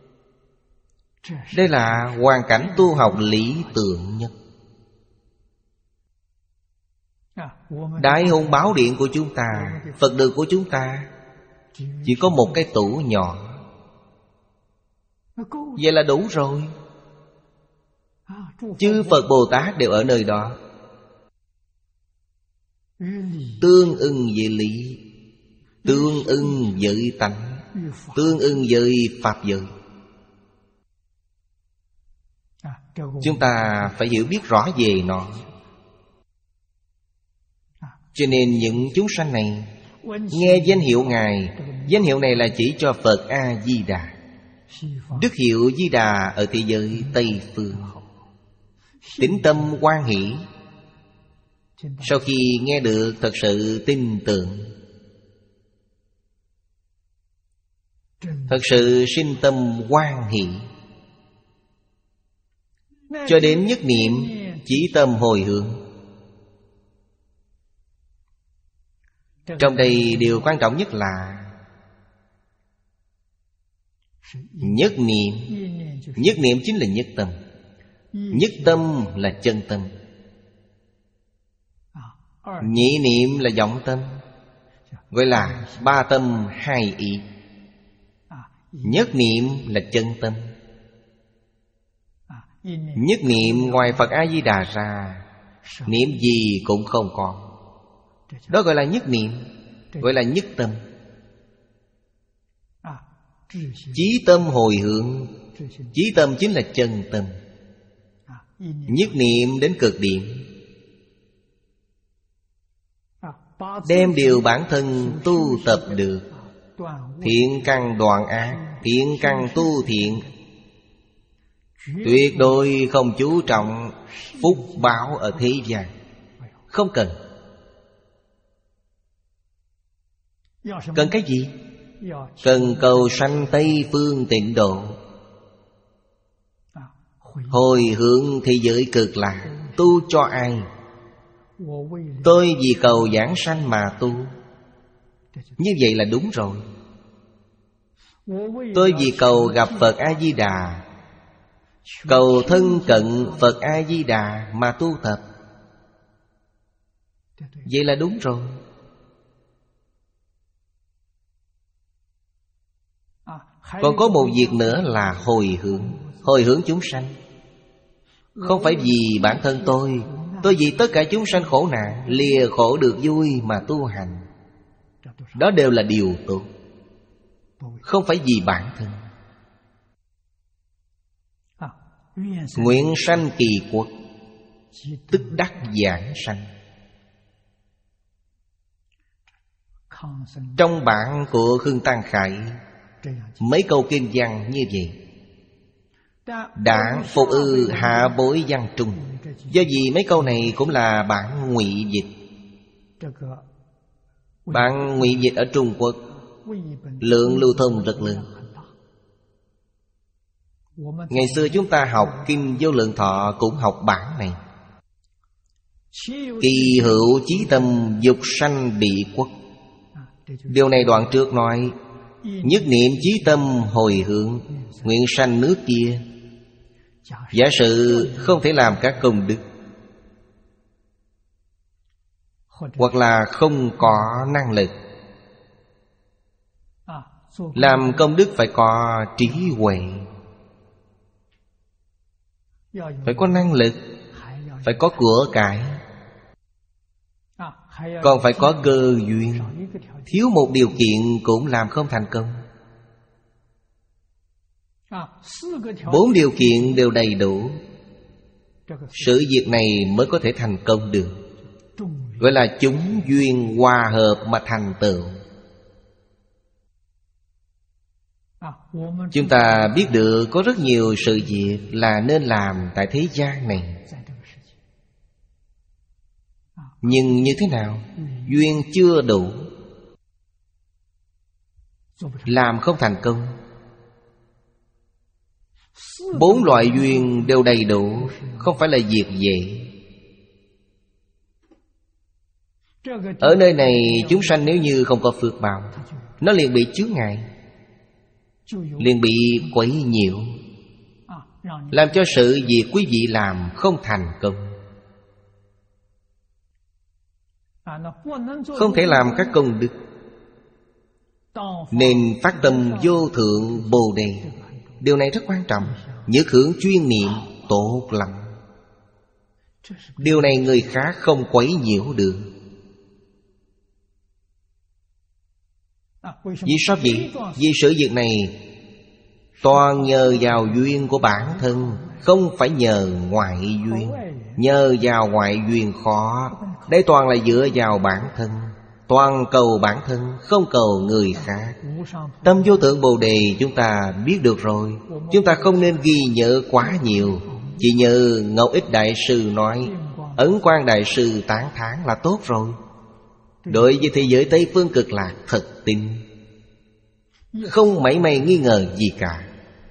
Đây là hoàn cảnh tu học lý tưởng nhất. Đại hùng bảo điện của chúng ta, Phật đường của chúng ta chỉ có một cái tủ nhỏ, vậy là đủ rồi. Chư Phật Bồ Tát đều ở nơi đó, tương ưng với lý, tương ưng với tánh, tương ưng với pháp giới. Chúng ta phải hiểu biết rõ về nó. Cho nên những chúng sanh này nghe danh hiệu Ngài. Danh hiệu này là chỉ cho Phật A-di-đà. Đức hiệu Di Đà ở thế giới Tây Phương. Tín tâm hoan hỷ. Sau khi nghe được thật sự tin tưởng, thật sự sinh tâm hoan hỷ, cho đến nhất niệm chí tâm hồi hướng. Trong đây điều quan trọng nhất là nhất niệm. Nhất niệm chính là nhất tâm. Nhất tâm là chân tâm. Nhị niệm là vọng tâm, gọi là ba tâm hai ý. Nhất niệm là chân tâm. Nhất niệm ngoài Phật A-di-đà ra, niệm gì cũng không còn. Đó gọi là nhất niệm, gọi là nhất tâm. Chí tâm hồi hướng. Chí tâm chính là chân tâm. Nhất niệm đến cực điểm, đem điều bản thân tu tập được. Thiện căn đoạn ác, thiện căn tu thiện. Tuyệt đối không chú trọng phúc báo ở thế gian. Không cần. Cần cái gì? Cần cầu sanh Tây phương tịnh độ, hồi hướng thế giới cực lạc. Tu cho ai? Tôi vì cầu giảng sanh mà tu. Như vậy là đúng rồi. Tôi vì cầu gặp Phật A-di-đà, cầu thân cận Phật A-di-đà mà tu tập. Vậy là đúng rồi. Còn có một việc nữa là hồi hướng. Hồi hướng chúng sanh. Không phải vì bản thân tôi, tôi vì tất cả chúng sanh khổ nạn, lìa khổ được vui mà tu hành. Đó đều là điều tốt, không phải vì bản thân. Nguyện sanh kỳ quốc, tức đắc giảng sanh. Trong bản của Khương Tăng Khải, mấy câu kinh văn như vậy: đảng phục ư hạ bối văn trung. Do vì mấy câu này cũng là bản ngụy dịch. Bản ngụy dịch ở Trung Quốc lượng lưu thông rất lớn. Ngày xưa chúng ta học Kinh Vô Lượng Thọ cũng học bản này. Kỳ hữu chí tâm dục sanh bị quốc. Điều này đoạn trước nói nhất niệm chí tâm hồi hướng, nguyện sanh nước kia. Giả sử không thể làm các công đức, hoặc là không có năng lực. Làm công đức phải có trí huệ, phải có năng lực, phải có của cải, còn phải có cơ duyên. Thiếu một điều kiện cũng làm không thành công. Bốn điều kiện đều đầy đủ, sự việc này mới có thể thành công được. Gọi là chúng duyên hòa hợp mà thành tựu. Chúng ta biết được có rất nhiều sự việc là nên làm tại thế gian này. Nhưng như thế nào? Duyên chưa đủ, làm không thành công. Bốn loại duyên đều đầy đủ, không phải là việc dễ. Ở nơi này chúng sanh nếu như không có phước báo, nó liền bị chướng ngại, liền bị quấy nhiễu, làm cho sự việc quý vị làm không thành công. Không thể làm các công đức, nên phát tâm vô thượng Bồ Đề. Điều này rất quan trọng. Nhớ hướng chuyên niệm tốt lắm. Điều này người khác không quấy nhiễu được. Vì sao vậy? Vì sự việc này toàn nhờ vào duyên của bản thân, không phải nhờ ngoại duyên. Nhờ vào ngoại duyên khó. Đây toàn là dựa vào bản thân, toàn cầu bản thân, không cầu người khác. Tâm vô thượng Bồ Đề chúng ta biết được rồi. Chúng ta không nên ghi nhớ quá nhiều. Chỉ nhớ Ngẫu Ích Đại Sư nói, Ấn Quang Đại Sư tán thán là tốt rồi. Đối với thế giới Tây Phương Cực Lạc thật tin, không mảy may nghi ngờ gì cả.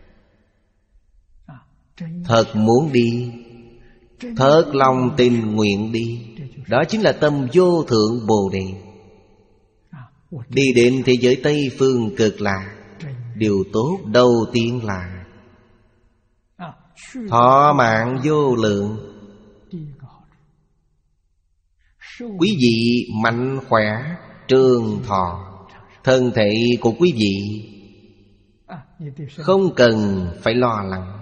Thật muốn đi, thật lòng tình nguyện đi. Đó chính là tâm vô thượng Bồ Đề. Đi đến thế giới Tây Phương Cực Lạc, điều tốt đầu tiên là thọ mạng vô lượng. Quý vị mạnh khỏe, trường thọ. Thân thể của quý vị không cần phải lo lắng.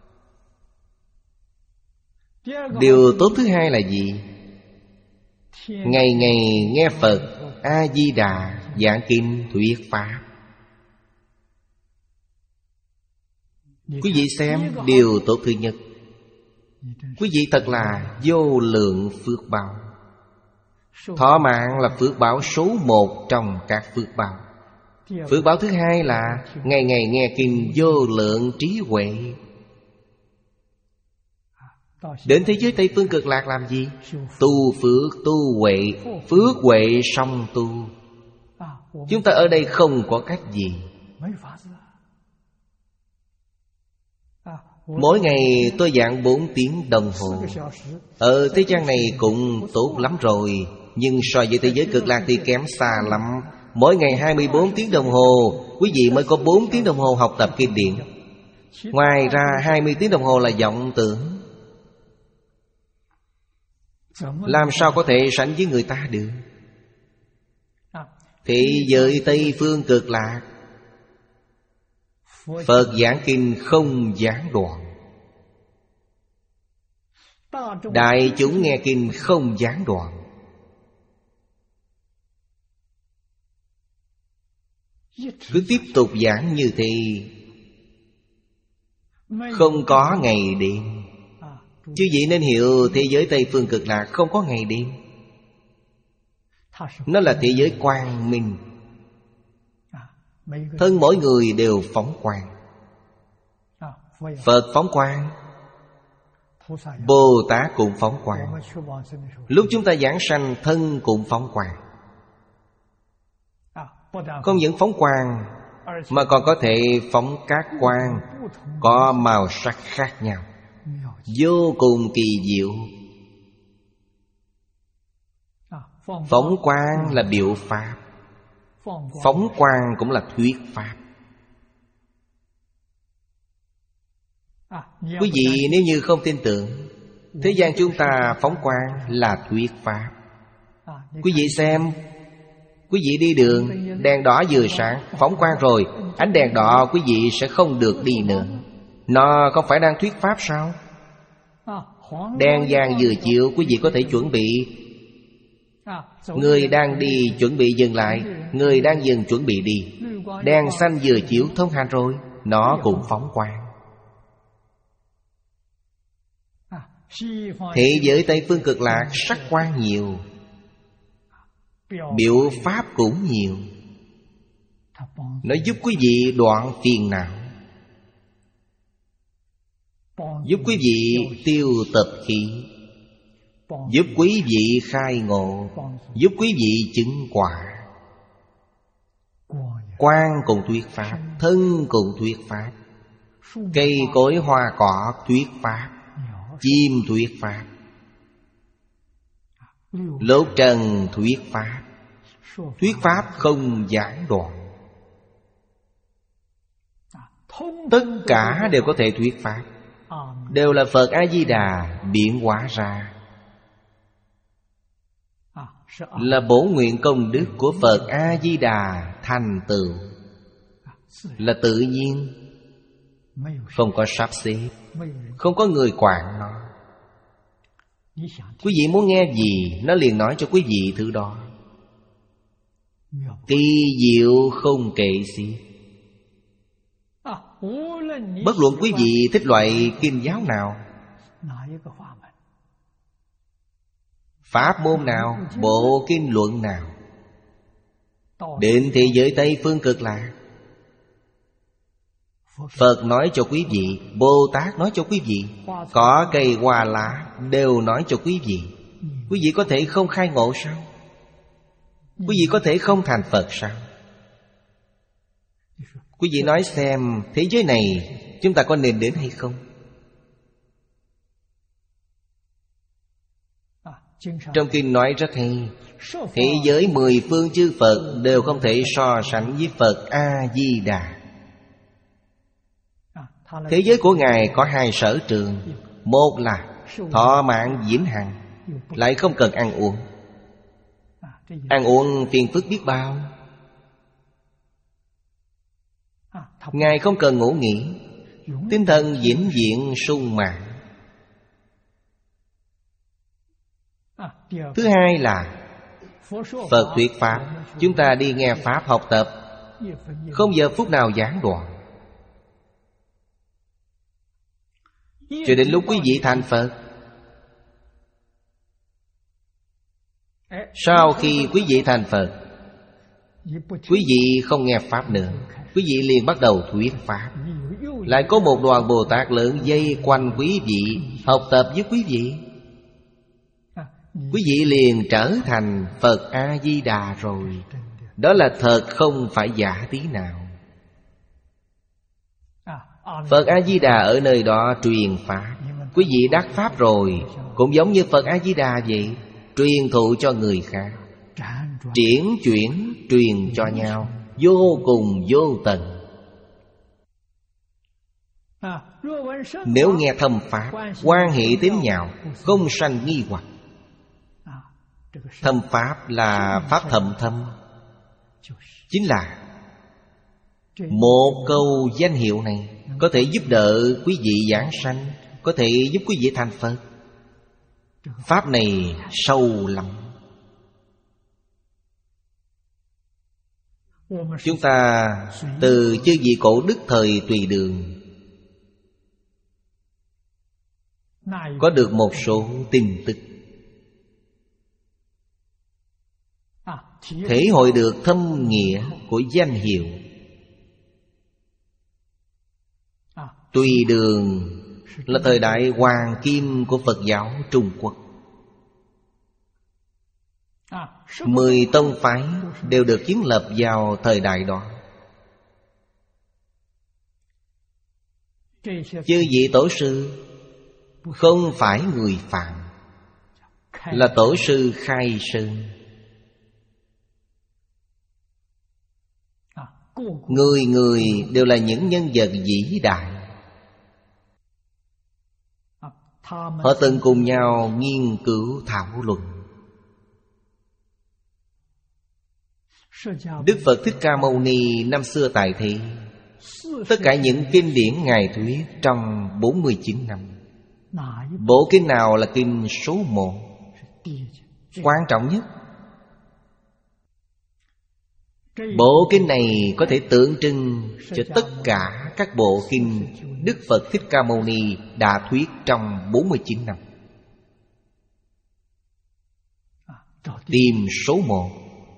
Điều tốt thứ hai là gì? Ngày ngày nghe Phật A-di-đà giảng kinh thuyết pháp. Quý vị xem, điều tốt thứ nhất, quý vị thật là vô lượng phước báo. Thọ mạng là phước báo số một trong các phước báo. Phước báo thứ hai là ngày ngày nghe kinh vô lượng trí huệ. Đến thế giới Tây Phương Cực Lạc làm gì? Tu phước, tu huệ. Phước huệ song tu. Chúng ta ở đây không có cách gì. Mỗi ngày tôi giảng bốn tiếng đồng hồ. Ở thế gian này cũng tốt lắm rồi, nhưng so với thế giới Cực Lạc thì kém xa lắm. Mỗi ngày hai mươi bốn tiếng đồng hồ, quý vị mới có bốn tiếng đồng hồ học tập kinh điển. Ngoài ra hai mươi tiếng đồng hồ là vọng tưởng. Làm sao có thể sánh với người ta được? Thế giới Tây Phương Cực Lạc, Phật giảng kinh không gián đoạn. Đại chúng nghe kinh không gián đoạn. Cứ tiếp tục giảng như thế, không có ngày đêm. Chứ vậy nên hiểu thế giới Tây Phương Cực Lạc không có ngày đêm. Nó là thế giới quang minh. Thân mỗi người đều phóng quang. Phật phóng quang, Bồ Tát cũng phóng quang. Lúc chúng ta giảng sanh, thân cũng phóng quang. Không những phóng quang, mà còn có thể phóng các quang có màu sắc khác nhau, vô cùng kỳ diệu. Phóng quang là biểu pháp, phóng quang cũng là thuyết pháp. Quý vị nếu như không tin tưởng, thế gian chúng ta phóng quang là thuyết pháp. Quý vị xem, quý vị đi đường, đèn đỏ vừa sáng, phóng quang rồi, ánh đèn đỏ quý vị sẽ không được đi nữa. Nó không phải đang thuyết pháp sao? Đèn vàng vừa chiếu, quý vị có thể chuẩn bị. Người đang đi chuẩn bị dừng lại, người đang dừng chuẩn bị đi. Đèn xanh vừa chiếu thông hành rồi, nó cũng phóng quang. Thế giới Tây Phương Cực Lạc sắc quang nhiều, biểu pháp cũng nhiều. Nó giúp quý vị đoạn phiền não, giúp quý vị tiêu tập khí, giúp quý vị khai ngộ, giúp quý vị chứng quả. Quang cùng thuyết pháp, thân cùng thuyết pháp, cây cối hoa cỏ thuyết pháp, chim thuyết pháp, lốt trần thuyết pháp. Thuyết pháp không gián đoạn. Tất cả đều có thể thuyết pháp, đều là Phật A-di-đà biến hóa ra, là bổ nguyện công đức của Phật A-di-đà thành tựu, là tự nhiên, không có sắp xếp, không có người quản nó. Quý vị muốn nghe gì, nó liền nói cho quý vị thứ đó. Kỳ diệu không kể xiết. Bất luận quý vị thích loại kinh giáo nào, pháp môn nào, bộ kinh luận nào, đến thế giới Tây Phương Cực Lạc, Phật nói cho quý vị, Bồ Tát nói cho quý vị, có cây hoa lá đều nói cho quý vị. Quý vị có thể không khai ngộ sao? Quý vị có thể không thành Phật sao? Quý vị nói xem, thế giới này chúng ta có nên đến hay không? Trong kinh nói rất hay, thế giới mười phương chư Phật đều không thể so sánh với Phật A-di-đà. Thế giới của Ngài có hai sở trường. Một là thọ mạng vĩnh hằng, lại không cần ăn uống. Ăn uống phiền phức biết bao. Ngài không cần ngủ nghỉ, tinh thần vĩnh viễn sung mãn. Thứ hai là Phật thuyết Pháp, chúng ta đi nghe Pháp học tập, không giờ phút nào gián đoạn, cho đến lúc quý vị thành Phật. Sau khi quý vị thành Phật, quý vị không nghe Pháp nữa, quý vị liền bắt đầu thuyết Pháp. Lại có một đoàn Bồ Tát lớn vây quanh quý vị, học tập với quý vị. Quý vị liền trở thành Phật A-di-đà rồi. Đó là thật, không phải giả tí nào. Phật A-di-đà ở nơi đó truyền Pháp. Quý vị đắc Pháp rồi, cũng giống như Phật A-di-đà vậy, truyền thụ cho người khác, triển chuyển truyền cho nhau, vô cùng vô tận. Nếu nghe thâm Pháp, quan hệ tín nhạo, không sanh nghi hoặc. Thâm Pháp là Pháp thầm thâm, chính là một câu danh hiệu này có thể giúp đỡ quý vị giảng sanh, có thể giúp quý vị thành Phật. Pháp này sâu lắm. Chúng ta từ chư vị cổ đức thời Tùy Đường có được một số tin tức, thể hội được thâm nghĩa của danh hiệu. Tùy Đường là thời đại hoàng kim của Phật giáo Trung Quốc. Mười tông phái đều được kiến lập vào thời đại đó. Chư vị tổ sư không phải người phạm, là tổ sư Khai Sơn. Người người đều là những nhân vật vĩ đại. Họ từng cùng nhau nghiên cứu thảo luận. Đức Phật Thích Ca Mâu Ni năm xưa tại thế, tất cả những kinh điển Ngài thuyết trong bốn mươi chín năm, bộ kinh nào là kinh số một, quan trọng nhất? Bộ kinh này có thể tượng trưng cho tất cả các bộ kinh Đức Phật Thích Ca Mâu Ni đã thuyết trong bốn mươi chín năm. Tìm số một,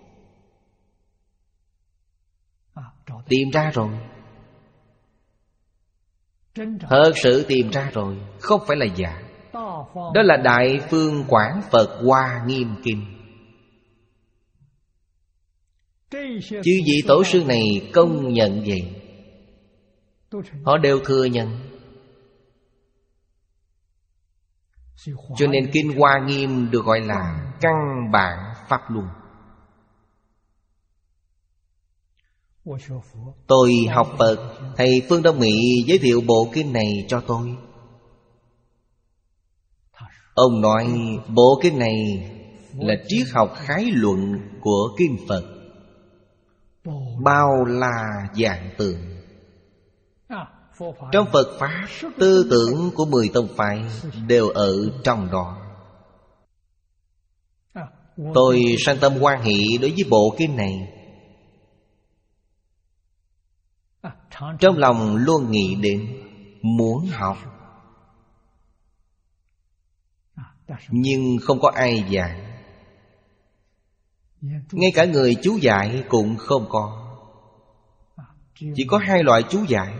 tìm ra rồi. Thật sự tìm ra rồi, không phải là giả. Đó là Đại Phương Quảng Phật Hoa Nghiêm Kinh. Chư vị tổ sư này công nhận vậy, họ đều thừa nhận. Cho nên Kinh Hoa Nghiêm được gọi là căn bản Pháp Luân. Tôi học Phật, thầy Phương Đông Mỹ giới thiệu bộ kinh này cho tôi. Ông nói bộ kinh này là triết học khái luận của Kinh Phật, bao la vạn tượng. Trong Phật Pháp, tư tưởng của mười tông phái đều ở trong đó. Tôi sanh tâm hoan hỷ đối với bộ kinh này. Trong lòng luôn nghĩ đến muốn học, nhưng không có ai giảng. Ngay cả người chú giải cũng không có. Chỉ có hai loại chú giải.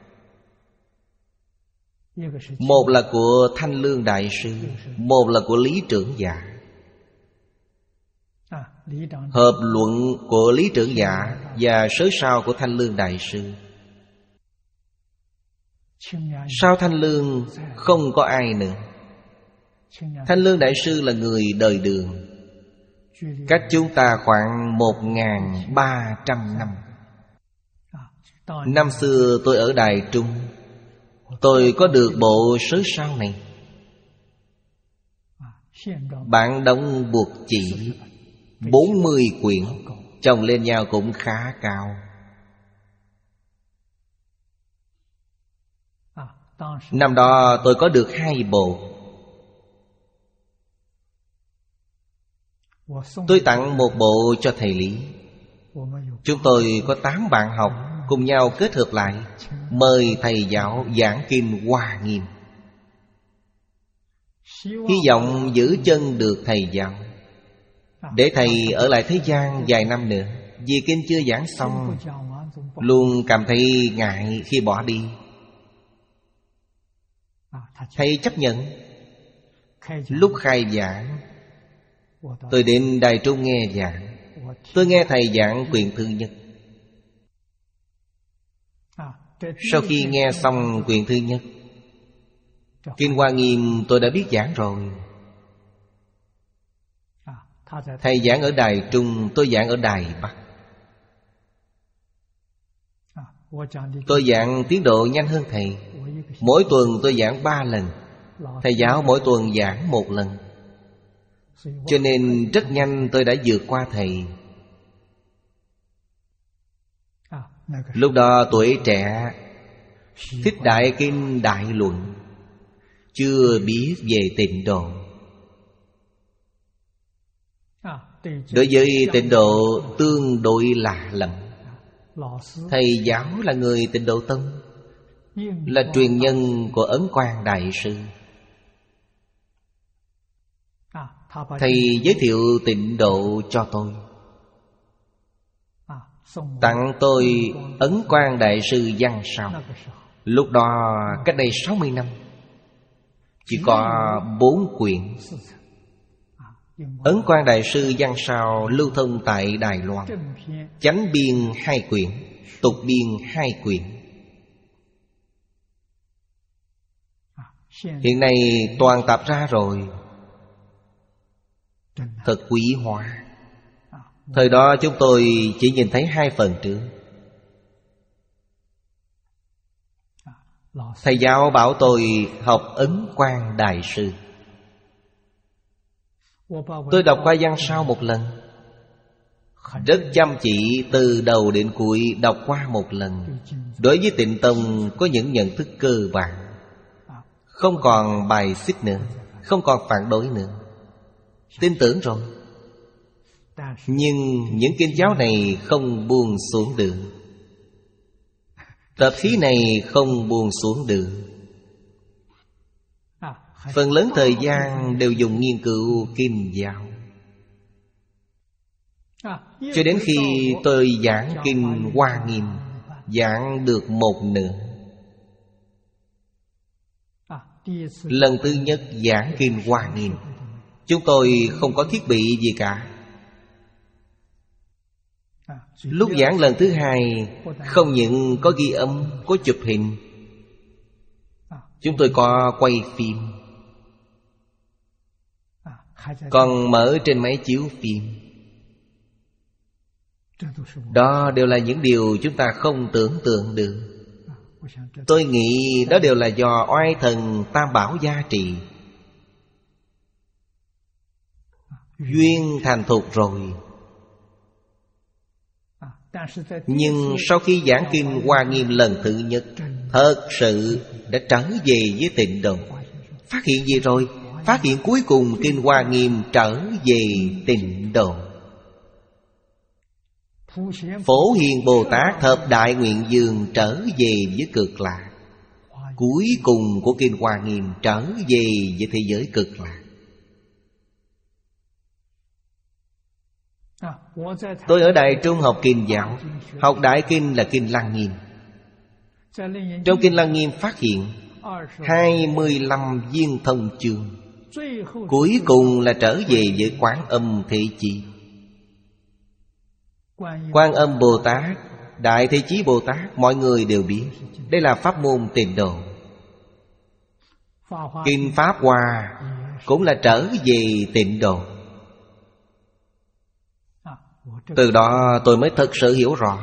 Một là của Thanh Lương Đại Sư, một là của Lý Trưởng Giả. Hợp luận của Lý Trưởng Giả và sớ sao của Thanh Lương Đại Sư. Sau Thanh Lương không có ai nữa. Thanh Lương Đại Sư là người đời Đường, cách chúng ta khoảng một nghìn ba trăm năm. Năm xưa tôi ở Đài Trung, tôi có được bộ sớ sao này. Bản đóng buộc chỉ Bốn mươi quyển chồng lên nhau cũng khá cao. Năm đó tôi có được hai bộ. Tôi tặng một bộ cho thầy Lý. Chúng tôi có tám bạn học cùng nhau kết hợp lại, mời thầy giáo giảng kinh Hoa Nghiêm. Hy vọng giữ chân được thầy giáo, để thầy ở lại thế gian vài năm nữa. Vì kinh chưa giảng xong, luôn cảm thấy ngại khi bỏ đi. Thầy chấp nhận. Lúc khai giảng, tôi đến Đài Trung nghe giảng. Tôi nghe thầy giảng quyển thứ nhất. Sau khi nghe xong quyển thứ nhất, kinh Hoa Nghiêm tôi đã biết giảng rồi. Thầy giảng ở Đài Trung, tôi giảng ở Đài Bắc. Tôi giảng tiến độ nhanh hơn thầy. Mỗi tuần tôi giảng ba lần, thầy giáo mỗi tuần giảng một lần. Cho nên rất nhanh tôi đã vượt qua thầy. Lúc đó tuổi trẻ, thích đại kinh đại luận, chưa biết về tịnh độ. Đối với tịnh độ tương đối lạ lẫm. Thầy giáo là người Tịnh Độ Tông, là truyền nhân của Ấn Quang Đại Sư. Thầy giới thiệu tịnh độ cho tôi, tặng tôi Ấn Quang Đại Sư Văn Sao. Lúc đó cách đây sáu mươi năm, chỉ có bốn quyển. Ấn Quang Đại Sư Văn Sao lưu thông tại Đài Loan. Chánh biên hai quyển, tục biên hai quyển. Hiện nay toàn tạp ra rồi, thật quý hóa. Thời đó chúng tôi chỉ nhìn thấy hai phần trước. Thầy giáo bảo tôi học Ấn Quang Đại Sư. Tôi đọc qua Văn Sao một lần, rất chăm chỉ từ đầu đến cuối đọc qua một lần. Đối với Tịnh Tông có những nhận thức cơ bản, không còn bài xích nữa, không còn phản đối nữa, tin tưởng rồi. Nhưng những kinh giáo này không buông xuống được, tập khí này không buông xuống được. Phần lớn thời gian đều dùng nghiên cứu kinh giáo. Cho đến khi tôi giảng kinh Hoa Nghiêm, giảng được một nửa. Lần thứ nhất giảng kinh Hoa Nghiêm, chúng tôi không có thiết bị gì cả. Lúc giảng lần thứ hai, không những có ghi âm, có chụp hình, chúng tôi có quay phim, còn mở trên máy chiếu phim. Đó đều là những điều chúng ta không tưởng tượng được. Tôi nghĩ đó đều là do oai thần Tam Bảo gia trì. Duyên thành thục rồi. Nhưng sau khi giảng kinh Hoa Nghiêm lần thứ nhất, thật sự đã trở về với tịnh độ. Phát hiện gì rồi? Phát hiện cuối cùng kinh Hoa Nghiêm trở về tịnh độ. Phổ Hiền Bồ Tát thập đại nguyện dương trở về với cực lạc. Cuối cùng của kinh Hoa Nghiêm trở về với thế giới cực lạc. Tôi ở Đài Trung học kinh giáo, học Đại Kinh là kinh Lăng Nghiêm. Trong kinh Lăng Nghiêm phát hiện hai mươi lăm viên thông chương, cuối cùng là trở về với Quán Âm Thế Chí. Quan Âm Bồ Tát, Đại Thế Chí Bồ Tát, mọi người đều biết đây là pháp môn tịnh độ. Kinh Pháp Hoa cũng là trở về tịnh độ. Từ đó tôi mới thật sự hiểu rõ.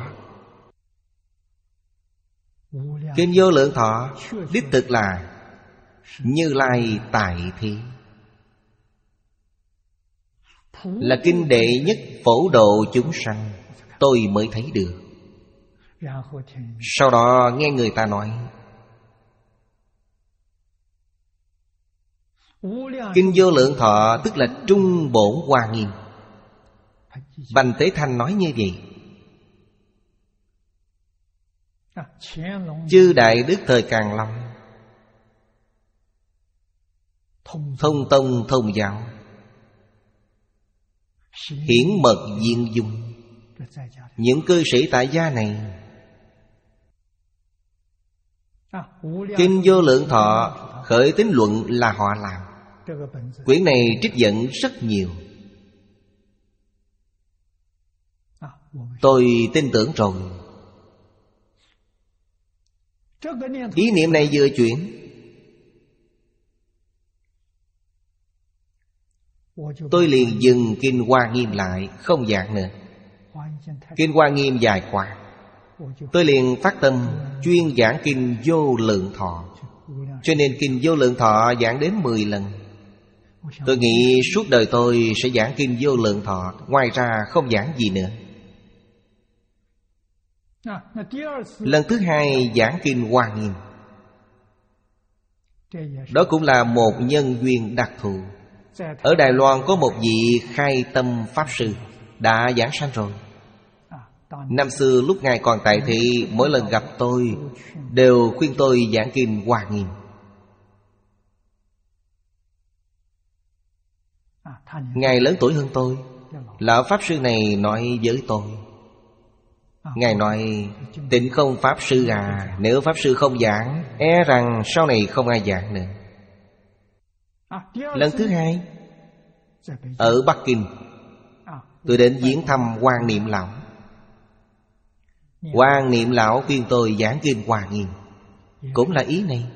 Kinh Vô Lượng Thọ đích thực là Như Lai tại thế. là kinh đệ nhất phổ độ chúng sanh, tôi mới thấy được. Sau đó nghe người ta nói Kinh Vô Lượng Thọ tức là trung bổn Hoa Nghiêm. Bành Tế Thanh nói như vậy. Chư Đại Đức thời Càn Long thông tông thông giáo, hiển mật diện dung. Những cư sĩ tại gia này, Kinh Vô Lượng Thọ khởi tín luận là họ làm. Quyển này trích dẫn rất nhiều. Tôi tin tưởng rồi. Ý niệm này vừa chuyển, tôi liền dừng Kinh Hoa Nghiêm lại, không giảng nữa. Kinh Hoa Nghiêm dài quá, tôi liền phát tâm chuyên giảng Kinh Vô Lượng Thọ. Cho nên Kinh Vô Lượng Thọ giảng đến mười lần. Tôi nghĩ suốt đời tôi sẽ giảng Kinh Vô Lượng Thọ, ngoài ra không giảng gì nữa. Lần thứ hai giảng Kinh Hoa Nghiêm, đó cũng là một nhân duyên đặc thù. Ở Đài Loan có một vị Khai Tâm Pháp Sư đã giảng sanh rồi. Năm xưa lúc Ngài còn tại thị, mỗi lần gặp tôi đều khuyên tôi giảng Kinh Hoa Nghiêm. Ngài lớn tuổi hơn tôi. Lão Pháp Sư này nói với tôi, Ngài nói: Tịnh Không Pháp Sư à, nếu Pháp Sư không giảng, e rằng sau này không ai giảng nữa. Lần thứ hai ở Bắc Kinh, tôi đến viếng thăm Quan Niệm Lão. Quan Niệm Lão khuyên tôi giảng Kinh Hoa Nghiêm, cũng là ý này.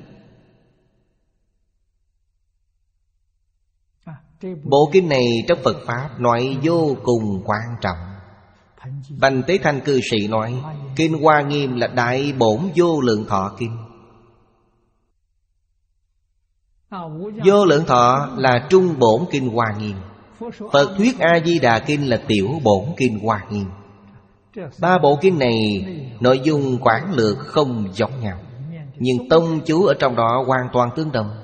Bộ kinh này trong Phật Pháp nói vô cùng quan trọng. Bành Tế Thanh cư sĩ nói Kinh Hoa Nghiêm là Đại Bổn Vô Lượng Thọ Kinh. Vô Lượng Thọ là Trung Bổn Kinh Hoa Nghiêm. Phật Thuyết A-di-đà Kinh là Tiểu Bổn Kinh Hoa Nghiêm. Ba bộ kinh này nội dung quảng lược không giống nhau, nhưng tông chú ở trong đó hoàn toàn tương đồng.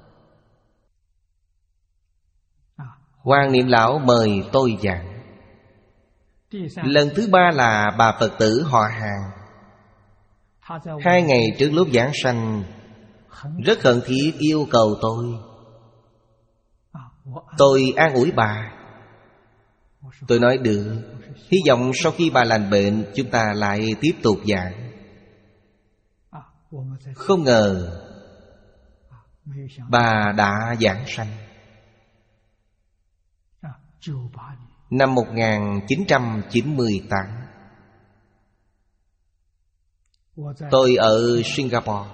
Quan Niệm Lão mời tôi giảng. Lần thứ ba là bà Phật tử họ Hàng. Hai ngày trước lúc giảng sanh, rất khẩn thiết yêu cầu tôi. Tôi an ủi bà. Tôi nói được, hy vọng sau khi bà lành bệnh, chúng ta lại tiếp tục giảng. Không ngờ bà đã giảng sanh. Năm một nghìn chín trăm chín mươi tám, tôi ở Singapore.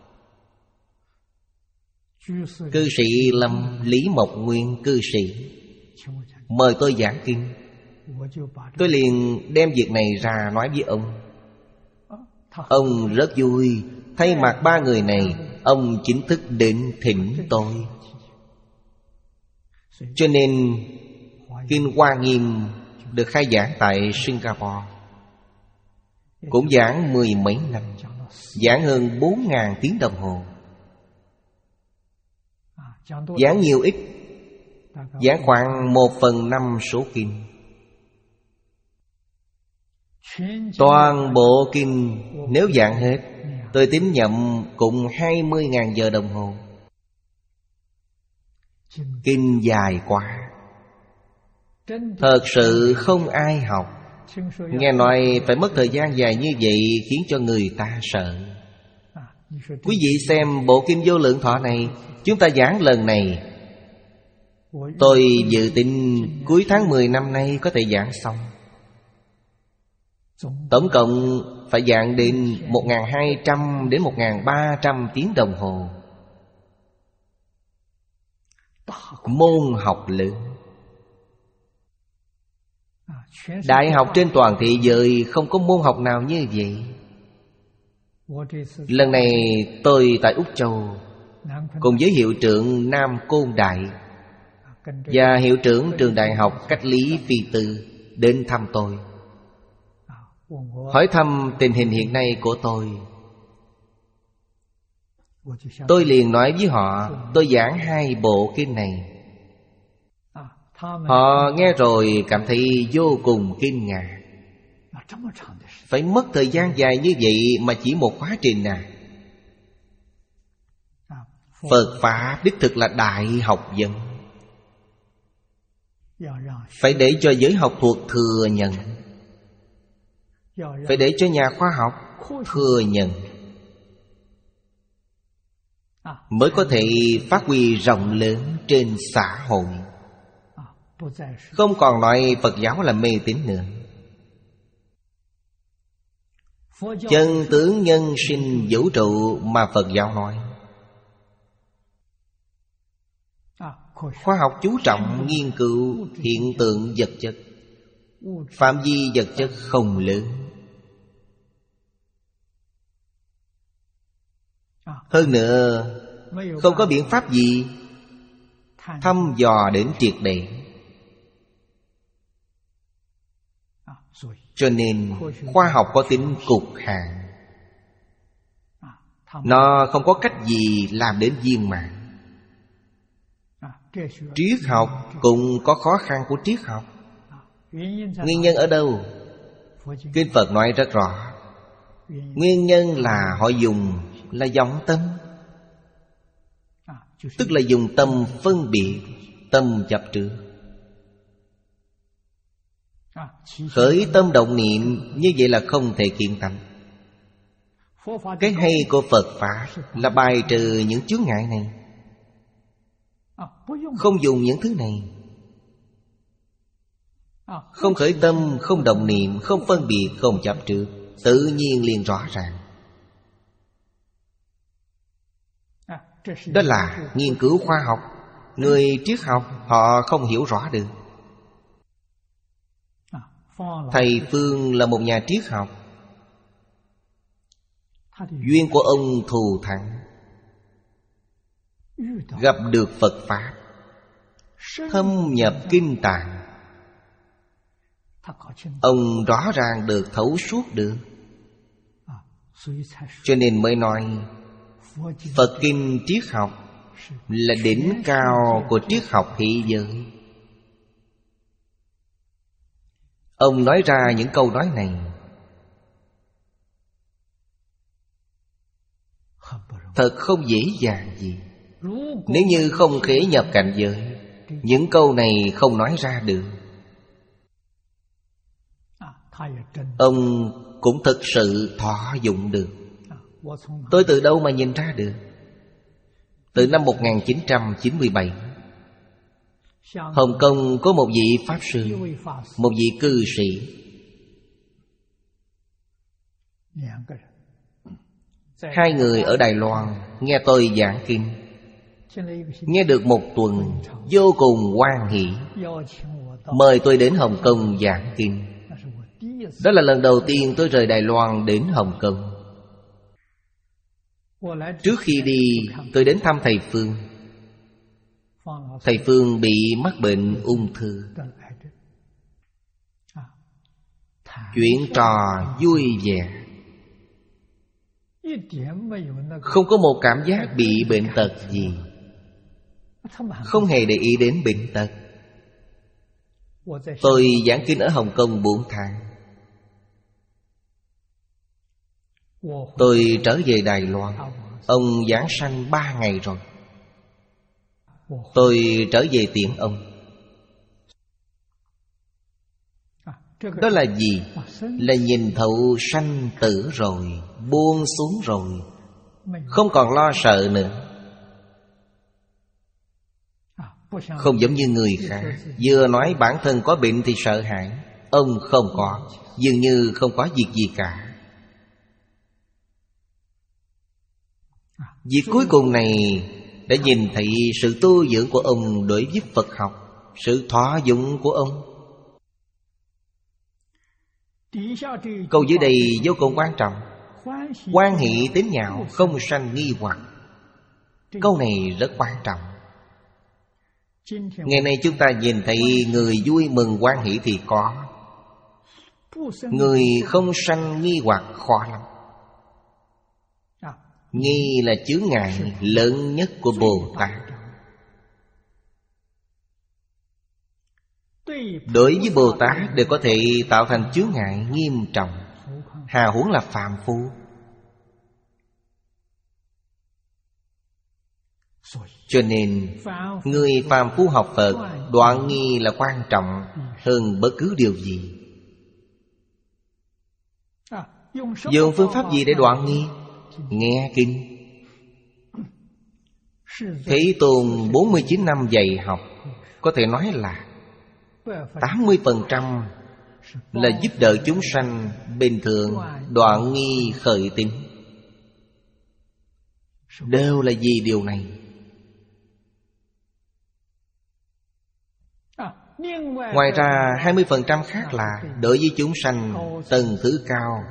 Cư sĩ Lâm Lý Mộc Nguyên cư sĩ mời tôi giảng kinh. Tôi liền đem việc này ra nói với ông. Ông rất vui. Thay mặt ba người này, ông chính thức đến thỉnh tôi. Cho nên Kinh Hoa Nghiêm được khai giảng tại Singapore, cũng giảng mười mấy năm, giảng hơn bốn ngàn tiếng đồng hồ. Giảng nhiều ít, giảng khoảng một phần năm số kinh. Toàn bộ kinh nếu giảng hết, tôi tín nhậm cũng hai mươi ngàn giờ đồng hồ. Kinh dài quá, thật sự không ai học. Nghe nói phải mất thời gian dài như vậy khiến cho người ta sợ. Quý vị xem bộ Kinh Vô Lượng Thọ này, chúng ta giảng lần này, tôi dự tính cuối tháng mười năm nay có thể giảng xong. Tổng cộng phải giảng đến một nghìn hai trăm đến một nghìn ba trăm tiếng đồng hồ. Môn học lớn. Đại học trên toàn thế giới không có môn học nào như vậy. Lần này tôi tại Úc Châu cùng với hiệu trưởng Nam Côn Đại Và hiệu trưởng trường đại học Cách Lý Phi Tư đến thăm tôi, hỏi thăm tình hình hiện nay của tôi. Tôi liền nói với họ, tôi giảng hai bộ kinh này. Họ nghe rồi cảm thấy vô cùng kinh ngạc. Phải mất thời gian dài như vậy mà chỉ một khóa trình à? Phật Pháp đích thực là đại học vấn, phải để cho giới học thuật thừa nhận, phải để cho nhà khoa học thừa nhận, mới có thể phát huy rộng lớn trên xã hội. Không còn nói Phật giáo là mê tín nữa. Chân tướng nhân sinh vũ trụ mà Phật giáo nói. Khoa học chú trọng nghiên cứu hiện tượng vật chất, phạm vi vật chất không lớn. Hơn nữa, không có biện pháp gì thăm dò đến triệt để. Cho nên khoa học có tính cục hạn, nó không có cách gì làm đến viên mãn. Triết học cũng có khó khăn của triết học. Nguyên nhân ở đâu? Kinh Phật nói rất rõ. Nguyên nhân là họ dùng là vọng tâm, tức là dùng tâm phân biệt, tâm chấp trước. Khởi tâm động niệm như vậy là không thể kiện tánh. Cái hay của Phật Pháp là bài trừ những chướng ngại này. Không dùng những thứ này, không khởi tâm, không động niệm, không phân biệt, không chấp trước, tự nhiên liền rõ ràng. Đó là nghiên cứu khoa học. Người triết học họ không hiểu rõ được. Thầy Phương là một nhà triết học. Duyên của ông thù thắng, gặp được Phật Pháp, thâm nhập kinh tạng. Ông rõ ràng được, thấu suốt được. Cho nên mới nói Phật kinh triết học là đỉnh cao của triết học thế giới. Ông nói ra những câu nói này thật không dễ dàng gì. Nếu như không khế nhập cảnh giới, những câu này không nói ra được. Ông cũng thực sự thọ dụng được. Tôi từ đâu mà nhìn ra được? Từ năm một nghìn chín trăm chín mươi bảy, Hồng Kông có một vị Pháp sư, một vị cư sĩ. Hai người ở Đài Loan nghe tôi giảng kinh. Nghe được một tuần, vô cùng hoan hỷ, mời tôi đến Hồng Kông giảng kinh. Đó là lần đầu tiên tôi rời Đài Loan đến Hồng Kông. Trước khi đi, tôi đến thăm thầy Phương. Thầy Phương bị mắc bệnh ung thư. Chuyện trò vui vẻ, không có một cảm giác bị bệnh tật gì, không hề để ý đến bệnh tật. Tôi giảng kinh ở Hồng Kông bốn tháng. Tôi trở về Đài Loan, ông giảng sanh ba ngày rồi. Tôi trở về tiễn ông. Đó là gì? Là nhìn thấu sanh tử rồi, buông xuống rồi, không còn lo sợ nữa. Không giống như người khác, vừa nói bản thân có bệnh thì sợ hãi. Ông không có, dường như không có việc gì cả. Việc cuối cùng này đã nhìn thấy sự tu dưỡng của ông đối với Phật học, sự thọ dụng của ông. Câu dưới đây vô cùng quan trọng. Hoan hỷ tín nhạo, không sanh nghi hoặc. Câu này rất quan trọng. Ngày nay chúng ta nhìn thấy người vui mừng hoan hỷ thì có, người không sanh nghi hoặc khó lắm. Nghi là chướng ngại lớn nhất của Bồ Tát. Đối với Bồ Tát đều có thể tạo thành chướng ngại nghiêm trọng, hà huống là phàm phu. Cho nên người phàm phu học Phật, đoạn nghi là quan trọng hơn bất cứ điều gì. Dùng phương pháp gì để đoạn nghi? Nghe kinh. Thế Tôn bốn mươi chín năm dạy học, có thể nói là tám mươi phần trăm là giúp đỡ chúng sanh bình thường đoạn nghi khởi tín. Đều là vì điều này. Ngoài ra hai mươi phần trăm khác là đối với chúng sanh tầng thứ cao,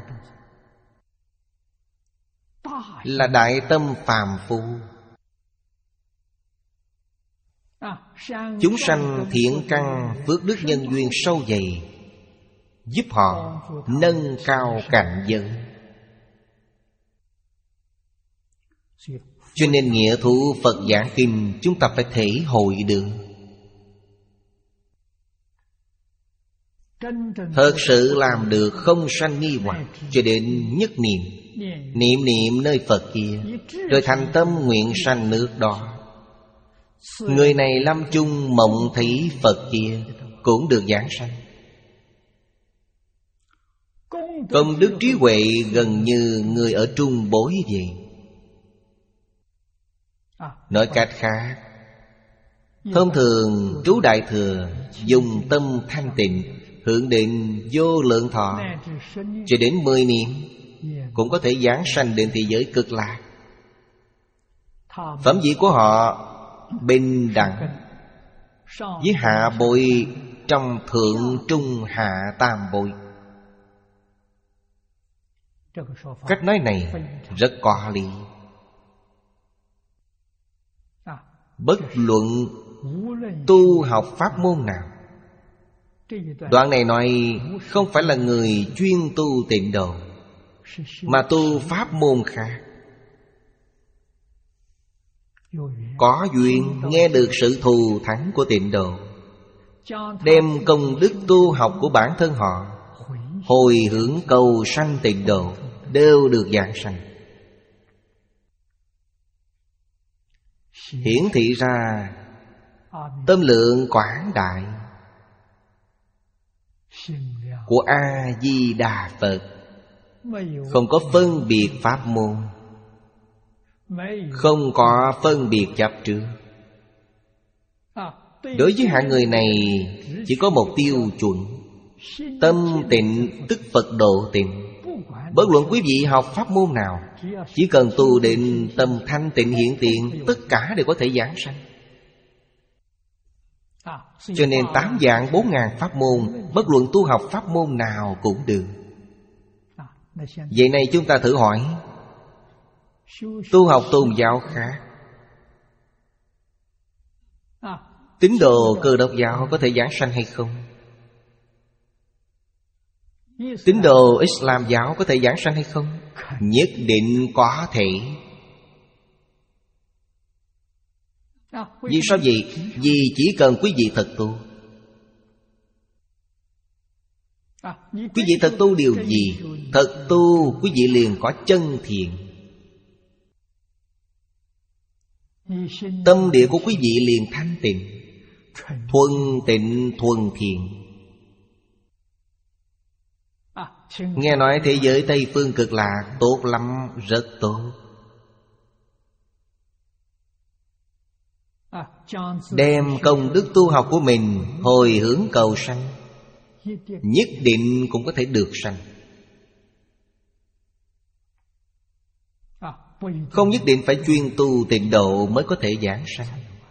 là đại tâm phàm phu. Chúng sanh thiện căn phước đức nhân duyên sâu dày, giúp họ nâng cao cảnh giới. Cho nên nghĩa thú Phật giảng kinh chúng ta phải thể hội được. Thật sự làm được không sanh nghi hoặc, cho đến nhất niệm, niệm niệm nơi Phật kia, rồi thành tâm nguyện sanh nước đó. Người này lâm chung mộng thấy Phật kia cũng được giảng sanh. Công đức trí huệ gần như người ở trung bối vậy. Nói cách khác, thông thường trú Đại Thừa dùng tâm thanh tịnh hướng đến vô lượng thọ, cho đến mười niệm cũng có thể giảng sanh đến thế giới cực lạc. Phẩm vị của họ bình đẳng với hạ bội trong thượng trung hạ tam bội. Cách nói này rất có lý. Bất luận tu học pháp môn nào, đoạn này nói không phải là người chuyên tu tịnh độ, mà tu pháp môn khác, có duyên nghe được sự thù thắng của tịnh độ, đem công đức tu học của bản thân họ hồi hướng cầu sanh tịnh độ, đều được giảng sanh. Hiển thị ra tâm lượng quảng đại của A-di-đà Phật, không có phân biệt pháp môn, không có phân biệt chấp trước. Đối với hạng người này chỉ có một tiêu chuẩn: tâm tịnh tức Phật độ tịnh. Bất luận quý vị học pháp môn nào, chỉ cần tu đến tâm thanh tịnh hiện tiền, tất cả đều có thể giảng sanh. Cho nên tám vạn bốn ngàn pháp môn, bất luận tu học pháp môn nào cũng được. Vậy này chúng ta thử hỏi, tu học tôn giáo khác, tín đồ Cơ Đốc giáo có thể giảng sanh hay không? Tín đồ Islam giáo có thể giảng sanh hay không? Nhất định có thể. Vì sao vậy? Vì chỉ cần quý vị thật tu. Quý vị thật tu điều gì? Thật tu quý vị liền có chân thiện. Tâm địa của quý vị liền thanh tịnh, thuần tịnh thuần thiện. Nghe nói thế giới Tây Phương Cực Lạc tốt lắm, rất tốt. Đem công đức tu học của mình hồi hướng cầu sanh, nhất định cũng có thể được sanh. Không nhất định phải chuyên tu tịnh độ mới có thể giảng sanh.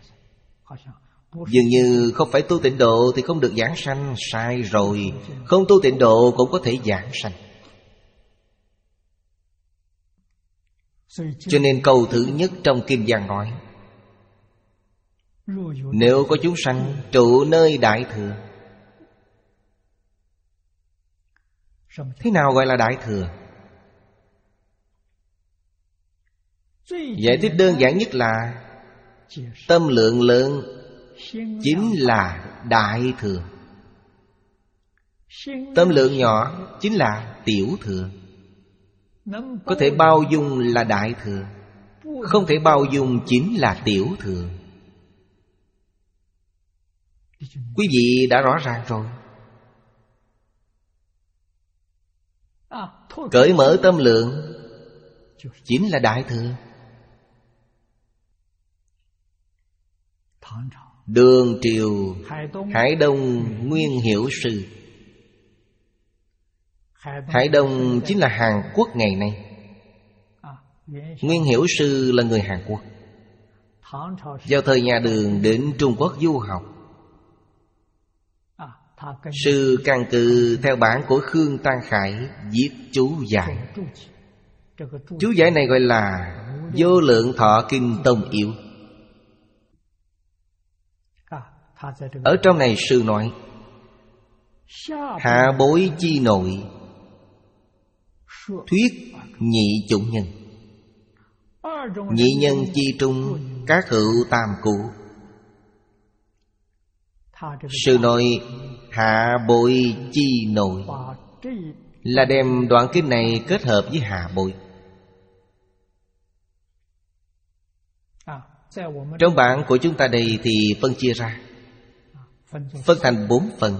Dường như không phải tu tịnh độ thì không được giảng sanh. Sai rồi. Không tu tịnh độ cũng có thể giảng sanh. Cho nên câu thứ nhất trong Kinh Giang nói: Nếu có chúng sanh trụ nơi Đại Thừa. Thế nào gọi là Đại Thừa? Giải thích đơn giản nhất là tâm lượng lớn chính là Đại Thừa, tâm lượng nhỏ chính là Tiểu Thừa. Có thể bao dung là Đại Thừa, không thể bao dung chính là Tiểu Thừa. Quý vị đã rõ ràng rồi. Cởi mở tâm lượng chính là Đại Thừa. Đường triều Hải Đông Nguyên Hiểu Sư. Hải Đông chính là Hàn Quốc ngày nay. Nguyên Hiểu Sư là người Hàn Quốc. Vào thời nhà Đường đến Trung Quốc du học. Sư căn cứ theo bản của Khương Tăng Khải viết chú giải. Chú giải này gọi là Vô Lượng Thọ Kinh Tông Yếu. Ở trong này sư nói: hạ bối chi nội, thuyết nhị chủng nhân. Nhị nhân chi trung, các hữu tam cụ. Sư nói hạ bối chi nội là đem đoạn kinh này kết hợp với hạ bối. Trong bản của chúng ta đây thì phân chia ra, phân thành bốn phần.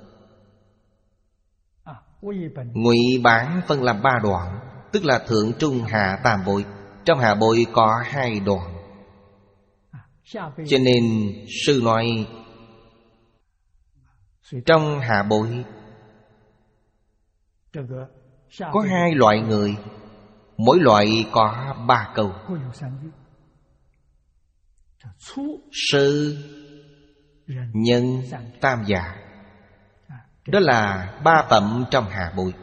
Ngụy bản phân làm ba đoạn, tức là thượng trung hạ tam bối. Trong hạ bối có hai đoạn, cho nên sư nói trong hạ bối có hai loại người, mỗi loại có ba câu. Sư, nhân, tam giả. Đó là ba phẩm trong hạ bối.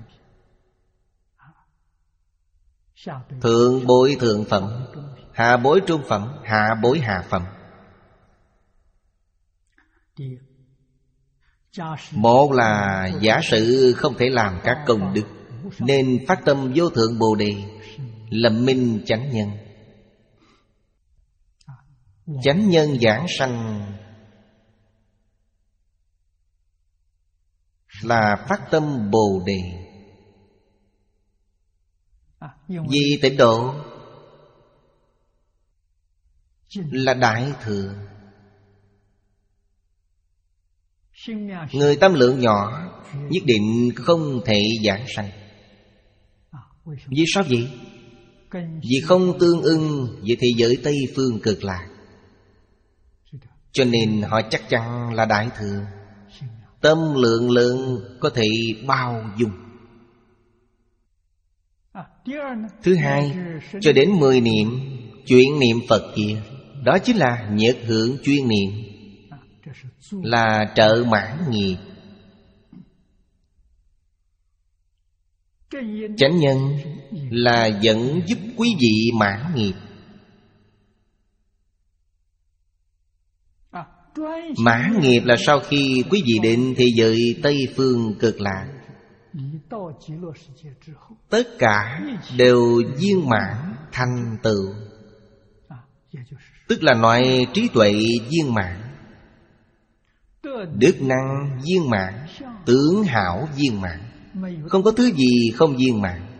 Thượng bối thượng phẩm, hạ bối trung phẩm, hạ bối hạ phẩm. Một là giả sử không thể làm các công đức, nên phát tâm vô thượng Bồ Đề, lập minh chánh nhân. Chánh nhân giảng sanh là phát tâm Bồ Đề. Vì tịnh độ là Đại Thừa. Người tâm lượng nhỏ nhất định không thể giảng sanh. Vì sao vậy? Vì không tương ưng với thế giới Tây Phương Cực Lạc, cho nên họ chắc chắn là Đại Thừa. Tâm lượng lớn có thể bao dung. Thứ hai, cho đến mười niệm chuyên niệm Phật kia, đó chính là nhật hưởng chuyên niệm, là trợ mãn nghiệp. Chánh nhân là dẫn giúp quý vị mãn nghiệp. Mãn nghiệp là sau khi quý vị đến thế giới Tây Phương Cực Lạc, tất cả đều viên mãn thành tựu, tức là nói trí tuệ viên mãn, đức năng viên mãn, tướng hảo viên mãn. Không có thứ gì không viên mãn.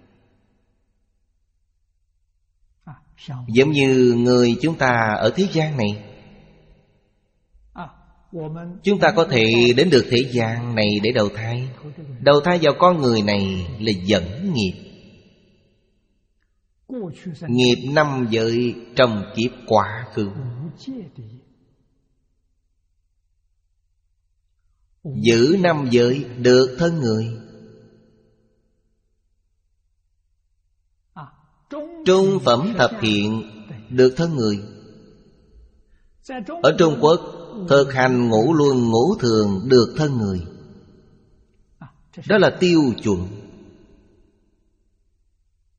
Giống như người chúng ta ở thế gian này, chúng ta có thể đến được thế gian này để đầu thai. Đầu thai vào con người này là dẫn nghiệp. Nghiệp năm giới trong kiếp quá khứ. Giữ năm giới được thân người. Trung phẩm thập thiện được thân người. Ở Trung Quốc thực hành ngũ luân ngũ thường được thân người. Đó là tiêu chuẩn.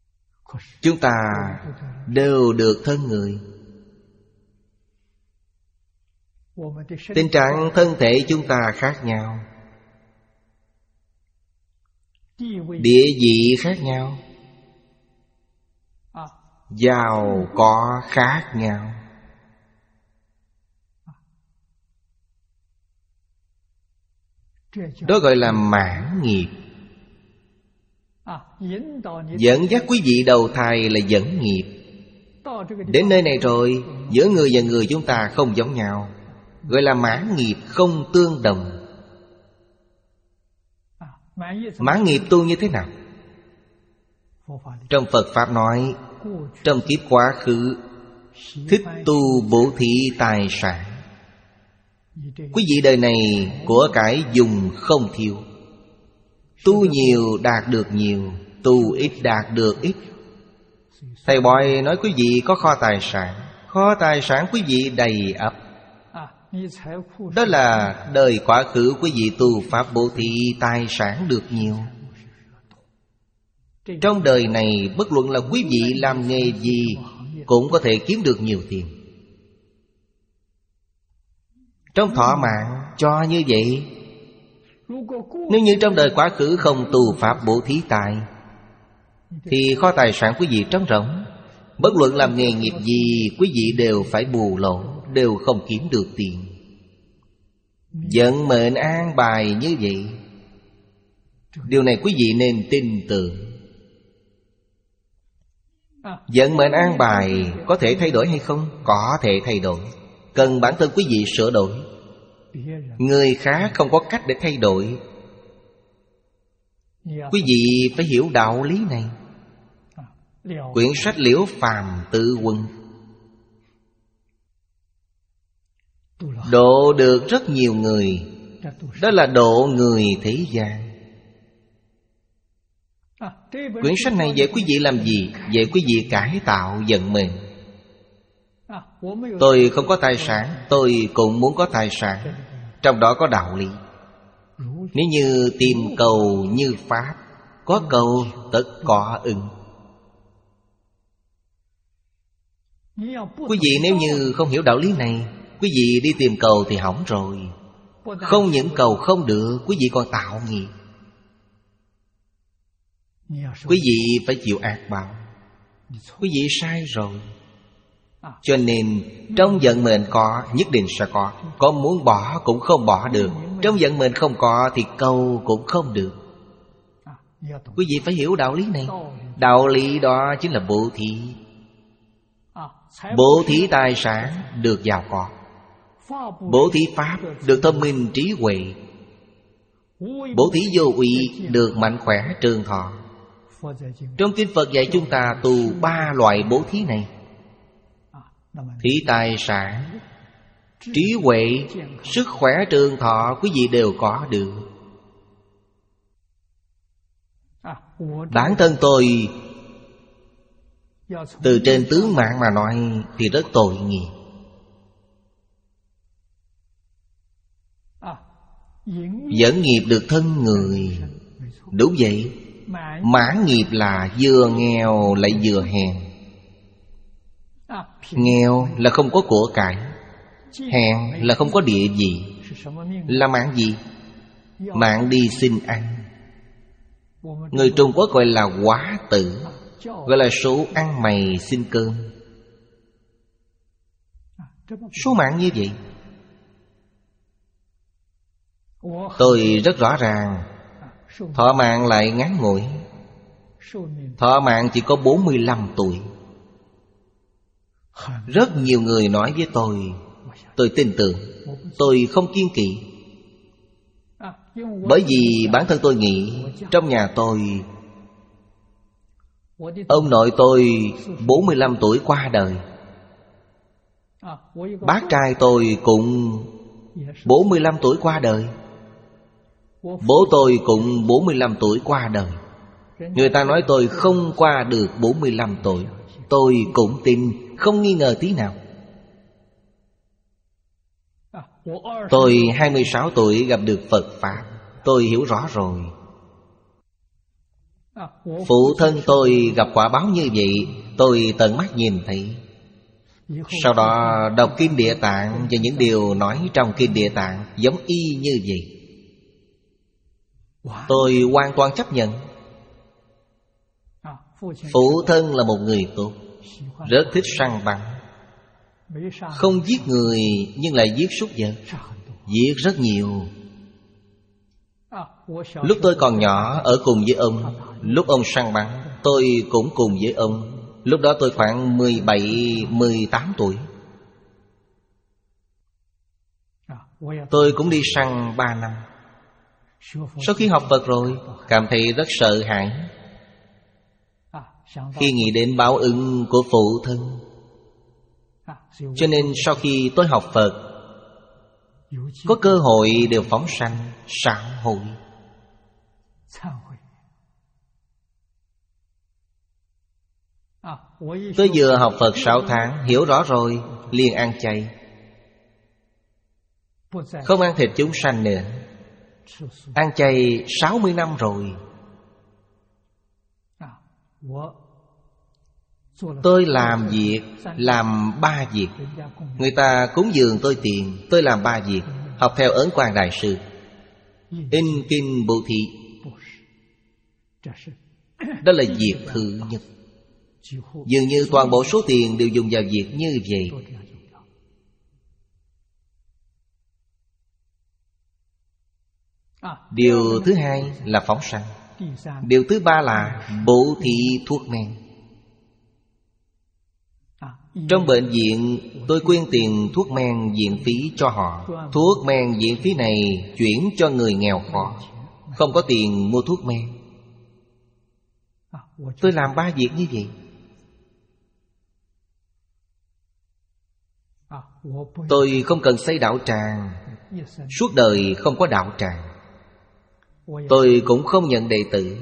Chúng ta đều được thân người. Tình trạng thân thể chúng ta khác nhau, địa vị khác nhau, giàu có khác nhau. Đó gọi là mãn nghiệp. Dẫn dắt quý vị đầu thai là dẫn nghiệp. Đến nơi này rồi, giữa người và người chúng ta không giống nhau, gọi là mãn nghiệp không tương đồng. Mãn nghiệp tu như thế nào? Trong Phật Pháp nói, trong kiếp quá khứ thích tu bố thí tài sản, quý vị đời này của cải dùng không thiếu. Tu nhiều đạt được nhiều, tu ít đạt được ít. Thầy Bói nói quý vị có kho tài sản, kho tài sản quý vị đầy ắp. Đó là đời quá khứ quý vị tu pháp bố thí tài sản được nhiều. Trong đời này bất luận là quý vị làm nghề gì cũng có thể kiếm được nhiều tiền. Trong thọ mạng cho như vậy. Nếu như trong đời quá khứ không tu pháp bố thí tài, thì kho tài sản quý vị trống rỗng. Bất luận làm nghề nghiệp gì, quý vị đều phải bù lỗ, đều không kiếm được tiền. Vận mệnh an bài như vậy. Điều này quý vị nên tin tưởng. Vận mệnh an bài có thể thay đổi hay không? Có thể thay đổi. Cần bản thân quý vị sửa đổi. Người khác không có cách để thay đổi. Quý vị phải hiểu đạo lý này. Quyển sách Liễu Phàm Tự Quân độ được rất nhiều người. Đó là độ người thế gian. Quyển sách này dạy quý vị làm gì? Dạy quý vị cải tạo vận mệnh. Tôi không có tài sản, tôi cũng muốn có tài sản. Trong đó có đạo lý. Nếu như tìm cầu như Pháp, có cầu tất có ứng. Quý vị nếu như không hiểu đạo lý này, quý vị đi tìm cầu thì hỏng rồi. Không những cầu không được, quý vị còn tạo nghiệp. Quý vị phải chịu ác báo. Quý vị sai rồi. Cho nên trong vận mệnh có, nhất định sẽ có. Có muốn bỏ cũng không bỏ được. Trong vận mệnh không có thì cầu cũng không được. Quý vị phải hiểu đạo lý này. Đạo lý đó chính là bố thí. Bố thí tài sản được giàu có. Bố thí pháp được thông minh trí huệ. Bố thí vô úy được mạnh khỏe trường thọ. Trong kinh Phật dạy chúng ta tu ba loại bố thí này. Thí tài sản, trí huệ, sức khỏe trường thọ quý vị đều có được. Bản thân tôi từ trên tướng mạng mà nói thì rất tội nghiệp. Dẫn nghiệp được thân người. Đúng vậy. Mãn nghiệp là vừa nghèo lại vừa hèn. Nghèo là không có của cải, hèn là không có địa vị. Là mạng gì? Mạng đi xin ăn. Người Trung Quốc gọi là quá tử, gọi là số ăn mày xin cơm. Số mạng như vậy. Tôi rất rõ ràng. Thọ mạng lại ngắn ngủi. Thọ mạng chỉ có bốn mươi lăm tuổi. Rất nhiều người nói với tôi, tôi tin tưởng, tôi không kiêng kỵ. Bởi vì bản thân tôi nghĩ, trong nhà tôi, ông nội tôi bốn mươi lăm tuổi qua đời. Bác trai tôi cũng bốn mươi lăm tuổi qua đời. Bố tôi cũng bốn mươi lăm tuổi qua đời. Người ta nói tôi không qua được bốn mươi lăm tuổi. Tôi cũng tin, không nghi ngờ tí nào. Tôi hai mươi sáu tuổi gặp được Phật Pháp. Tôi hiểu rõ rồi. Phụ thân tôi gặp quả báo như vậy, tôi tận mắt nhìn thấy. Sau đó đọc Kinh Địa Tạng, và những điều nói trong Kinh Địa Tạng giống y như vậy. Tôi hoàn toàn chấp nhận. Phụ thân là một người tốt, rất thích săn bắn, không giết người nhưng lại giết súc vật, giết rất nhiều. Lúc tôi còn nhỏ ở cùng với ông, lúc ông săn bắn tôi cũng cùng với ông. Lúc đó tôi khoảng mười bảy, mười tám tuổi. Tôi cũng đi săn ba năm. Sau khi học Phật rồi, cảm thấy rất sợ hãi khi nghĩ đến báo ứng của phụ thân. Cho nên sau khi tôi học Phật, có cơ hội đều phóng sanh, sám hối. Tôi vừa học Phật sáu tháng, hiểu rõ rồi, liền ăn chay, không ăn thịt chúng sanh nữa. Ăn chay sáu mươi năm rồi. Tôi làm việc, làm ba việc. Người ta cúng dường tôi tiền, tôi làm ba việc. Học theo Ấn Quang Đại Sư, in kinh bố thí. Đó là việc thứ nhất. Dường như toàn bộ số tiền đều dùng vào việc như vậy. Điều thứ hai là phóng sanh. Điều thứ ba là bố thí thuốc men. Trong bệnh viện, tôi quyên tiền thuốc men viện phí cho họ. Thuốc men viện phí này chuyển cho người nghèo khó, không có tiền mua thuốc men. Tôi làm ba việc như vậy. Tôi không cần xây đạo tràng, suốt đời không có đạo tràng. Tôi cũng không nhận đệ tử.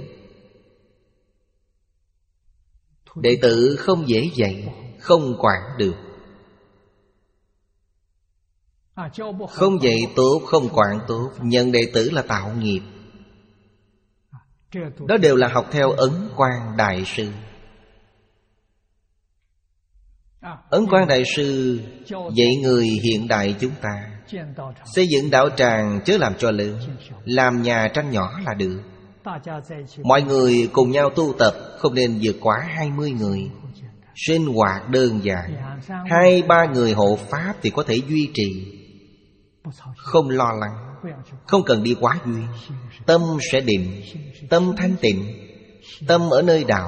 Đệ tử không dễ dạy, không quản được. Không dạy tốt, không quản tốt, nhận đệ tử là tạo nghiệp. Đó đều là học theo Ấn Quang Đại Sư. Ấn Quang Đại Sư dạy người hiện đại chúng ta xây dựng đạo tràng chớ làm cho lớn, làm nhà tranh nhỏ là được. Mọi người cùng nhau tu tập, không nên vượt quá hai mươi người. Sinh hoạt đơn giản, hai ba người hộ pháp thì có thể duy trì, không lo lắng, không cần đi quá duyên. Tâm sẽ định, tâm thanh tịnh, tâm ở nơi đạo,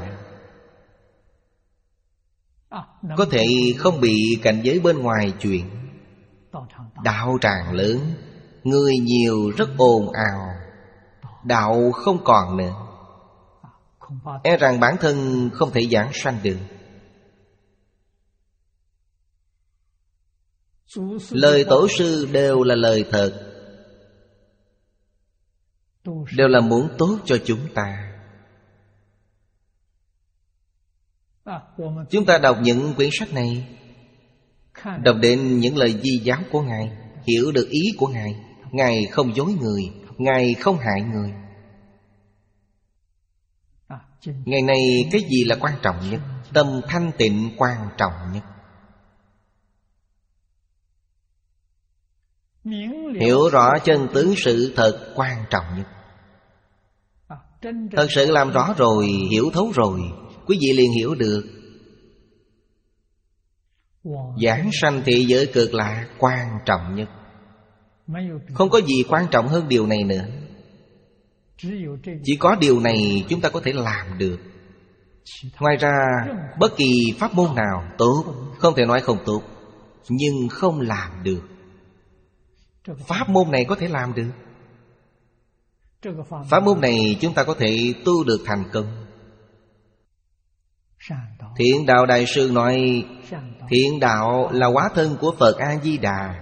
có thể không bị cảnh giới bên ngoài chuyện. Đạo tràng lớn, người nhiều rất ồn ào, đạo không còn nữa, e rằng bản thân không thể giảng sanh được. Lời tổ sư đều là lời thật, đều là muốn tốt cho chúng ta. Chúng ta đọc những quyển sách này, đọc đến những lời di giáo của Ngài, hiểu được ý của Ngài. Ngài không dối người, Ngài không hại người. Ngày nay cái gì là quan trọng nhất? Tâm thanh tịnh quan trọng nhất. Hiểu rõ chân tướng sự thật quan trọng nhất. Thật sự làm rõ rồi, hiểu thấu rồi, quý vị liền hiểu được giảng sanh thế giới cực lạc quan trọng nhất. Không có gì quan trọng hơn điều này nữa. Chỉ có điều này chúng ta có thể làm được. Ngoài ra bất kỳ pháp môn nào tốt, không thể nói không tốt, nhưng không làm được. Pháp môn này có thể làm được. Pháp môn này chúng ta có thể tu được thành công. Thiện Đạo Đại Sư nói, thiện đạo là hóa thân của Phật A-di-đà.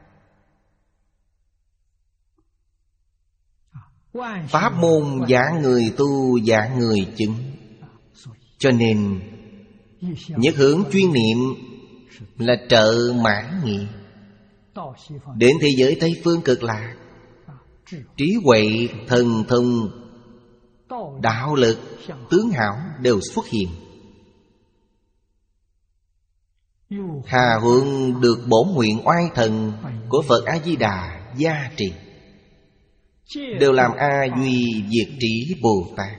Pháp môn giảng người tu, giảng người chứng. Cho nên nhất hướng chuyên niệm là trợ mãn nghị. Đến thế giới Tây Phương cực lạc, trí huệ, thần thông, đạo lực, tướng hảo đều xuất hiện. hà huống được bổn nguyện oai thần của Phật A-di-đà gia trì, đều làm A Duy Diệt Trí Bồ Tát.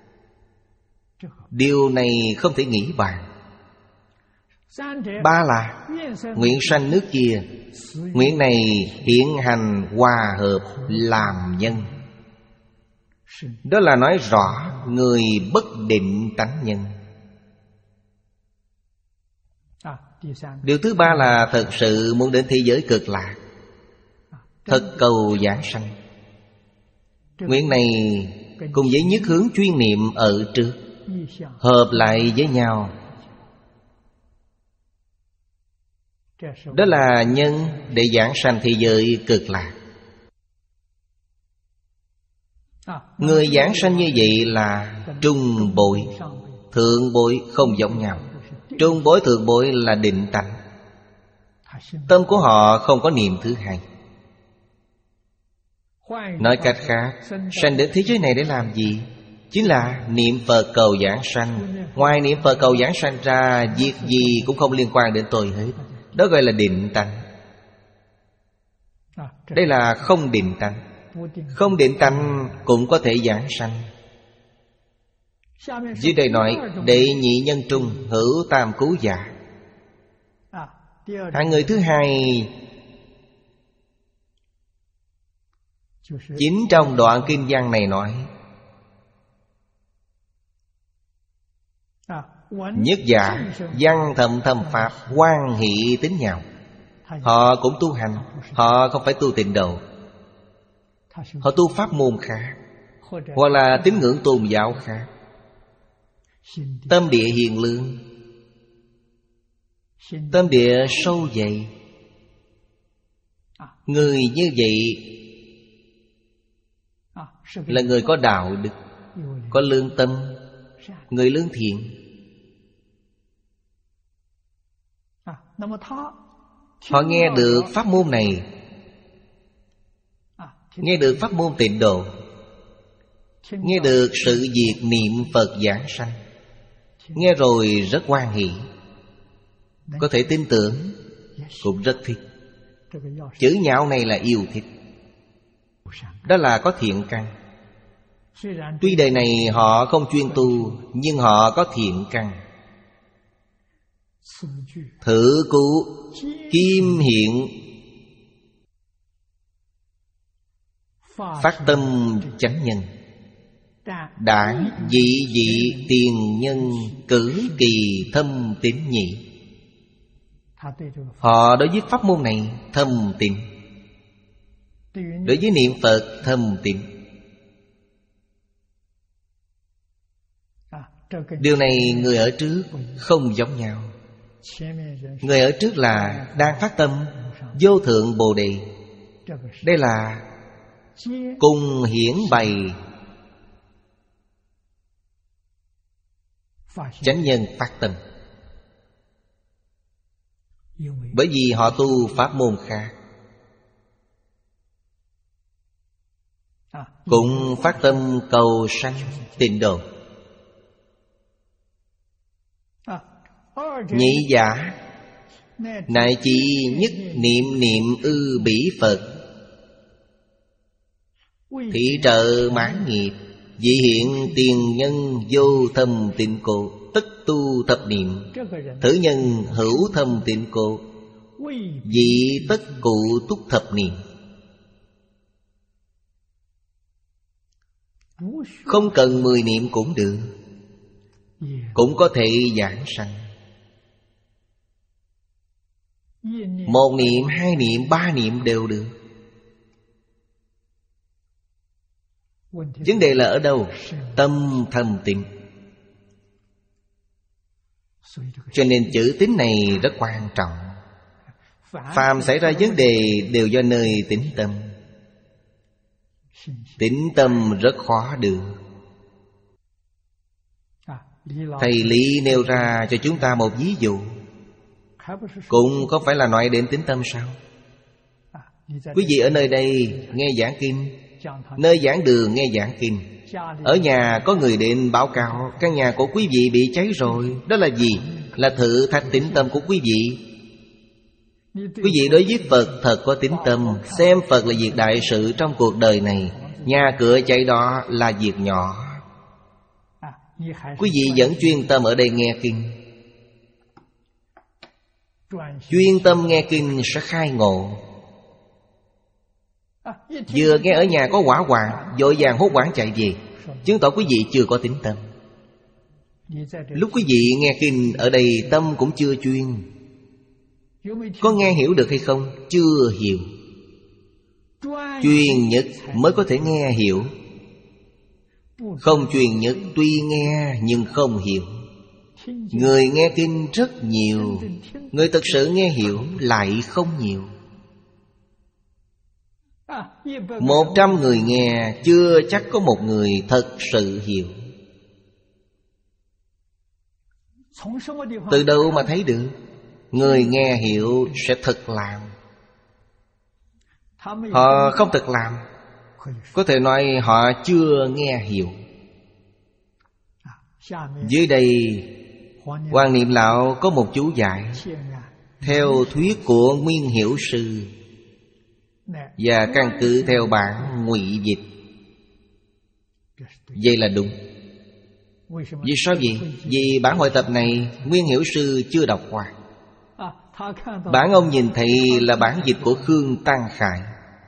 Điều này không thể nghĩ bàn. Ba là nguyện sanh nước kia, nguyện này hiện hành hòa hợp làm nhân. Đó là nói rõ người bất định tánh nhân. Điều thứ ba là thật sự muốn đến thế giới cực lạc, thật cầu giảng sanh. Nguyện này cùng với nhất hướng chuyên niệm ở trước hợp lại với nhau. Đó là nhân để giảng sanh thế giới cực lạc. Người giảng sanh như vậy là trung bội. Thượng bội không giống nhau. Trung bối thượng bối là định tánh. Tâm của họ không có niệm thứ hai. Nói cách khác, sanh đến thế giới này để làm gì? Chính là niệm Phật cầu giảng sanh. Ngoài niệm Phật cầu giảng sanh ra, việc gì cũng không liên quan đến tôi hết. Đó gọi là định tánh. Đây là không định tánh. Không định tánh cũng có thể giảng sanh. Dưới đây nói đệ nhị nhân trung hữu tam cứu giả. Hạng người thứ hai chính trong đoạn kinh văn này nói nhất giả văn thầm thầm pháp quan hỷ tín nhạo. Họ cũng tu hành. Họ không phải tu tịnh độ. Họ tu pháp môn khác, hoặc là tín ngưỡng tôn giáo khác. Tâm địa hiền lương, tâm địa sâu dày. Người như vậy là người có đạo đức, có lương tâm, người lương thiện. Họ nghe được pháp môn này, nghe được pháp môn tịnh độ, nghe được sự việc niệm Phật giảng sanh, nghe rồi rất hoan hỷ, có thể tin tưởng, cũng rất thích. Chữ nhạo này là yêu thích. Đó là có thiện căn. Tuy đời này họ không chuyên tu, nhưng họ có thiện căn. Thử cứu kim hiện phát tâm chánh nhân, đảng dị dị tiền nhân cử kỳ thâm tín nhị. Họ đối với pháp môn này thâm tín, đối với niệm Phật thâm tín. Điều này người ở trước không giống nhau. Người ở trước là đang phát tâm vô thượng Bồ Đề. Đây là cùng hiển bày chánh nhân phát tâm. Bởi vì họ tu pháp môn khác, cũng phát tâm cầu sanh tịnh độ. Nhị giả nại chỉ nhất niệm niệm ư bỉ Phật, thị trợ mãn nghiệp, dị hiện tiền nhân vô thâm tịnh cộ, tất tu thập niệm. Thử nhân hữu thâm tịnh cộ, dị tất cụ túc thập niệm. Không cần mười niệm cũng được, cũng có thể giảng sanh. Một niệm, hai niệm, ba niệm đều được. Vấn đề là ở đâu? Tâm thâm tịnh. Cho nên chữ tín này rất quan trọng. Phàm xảy ra vấn đề đều do nơi tín tâm. Tín tâm rất khó được. Thầy Lý nêu ra cho chúng ta một ví dụ, cũng không phải là nói đến tín tâm sao? Quý vị ở nơi đây nghe giảng kinh, nơi giảng đường nghe giảng kinh, ở nhà có người đến báo cáo căn nhà của quý vị bị cháy rồi. Đó là gì? Là thử thách tín tâm của quý vị. Quý vị đối với Phật thật có tín tâm, xem Phật là việc đại sự trong cuộc đời này. Nhà cửa cháy đó là việc nhỏ. Quý vị vẫn chuyên tâm ở đây nghe kinh. Chuyên tâm nghe kinh sẽ khai ngộ. Vừa nghe ở nhà có hỏa hoạn, vội vàng hốt hoảng chạy về, chứng tỏ quý vị chưa có tín tâm. Lúc quý vị nghe kinh ở đây tâm cũng chưa chuyên. Có nghe hiểu được hay không? Chưa hiểu. Chuyên nhất mới có thể nghe hiểu. Không chuyên nhất tuy nghe nhưng không hiểu. Người nghe kinh rất nhiều, người thật sự nghe hiểu lại không nhiều. Một trăm người nghe, chưa chắc có một người thật sự hiểu. Từ đâu mà thấy được? Người nghe hiểu sẽ thực làm. Họ không thực làm, có thể nói họ chưa nghe hiểu. Dưới đây Quan Niệm Lão có một chú giải theo thuyết của Nguyên Hiểu Sư và căn cứ theo bản ngụy dịch. Vậy là đúng. Vì sao vậy? Vì bản hội tập này Nguyên Hiểu Sư chưa đọc qua. Bản ông nhìn thấy là bản dịch của Khương Tăng Khải.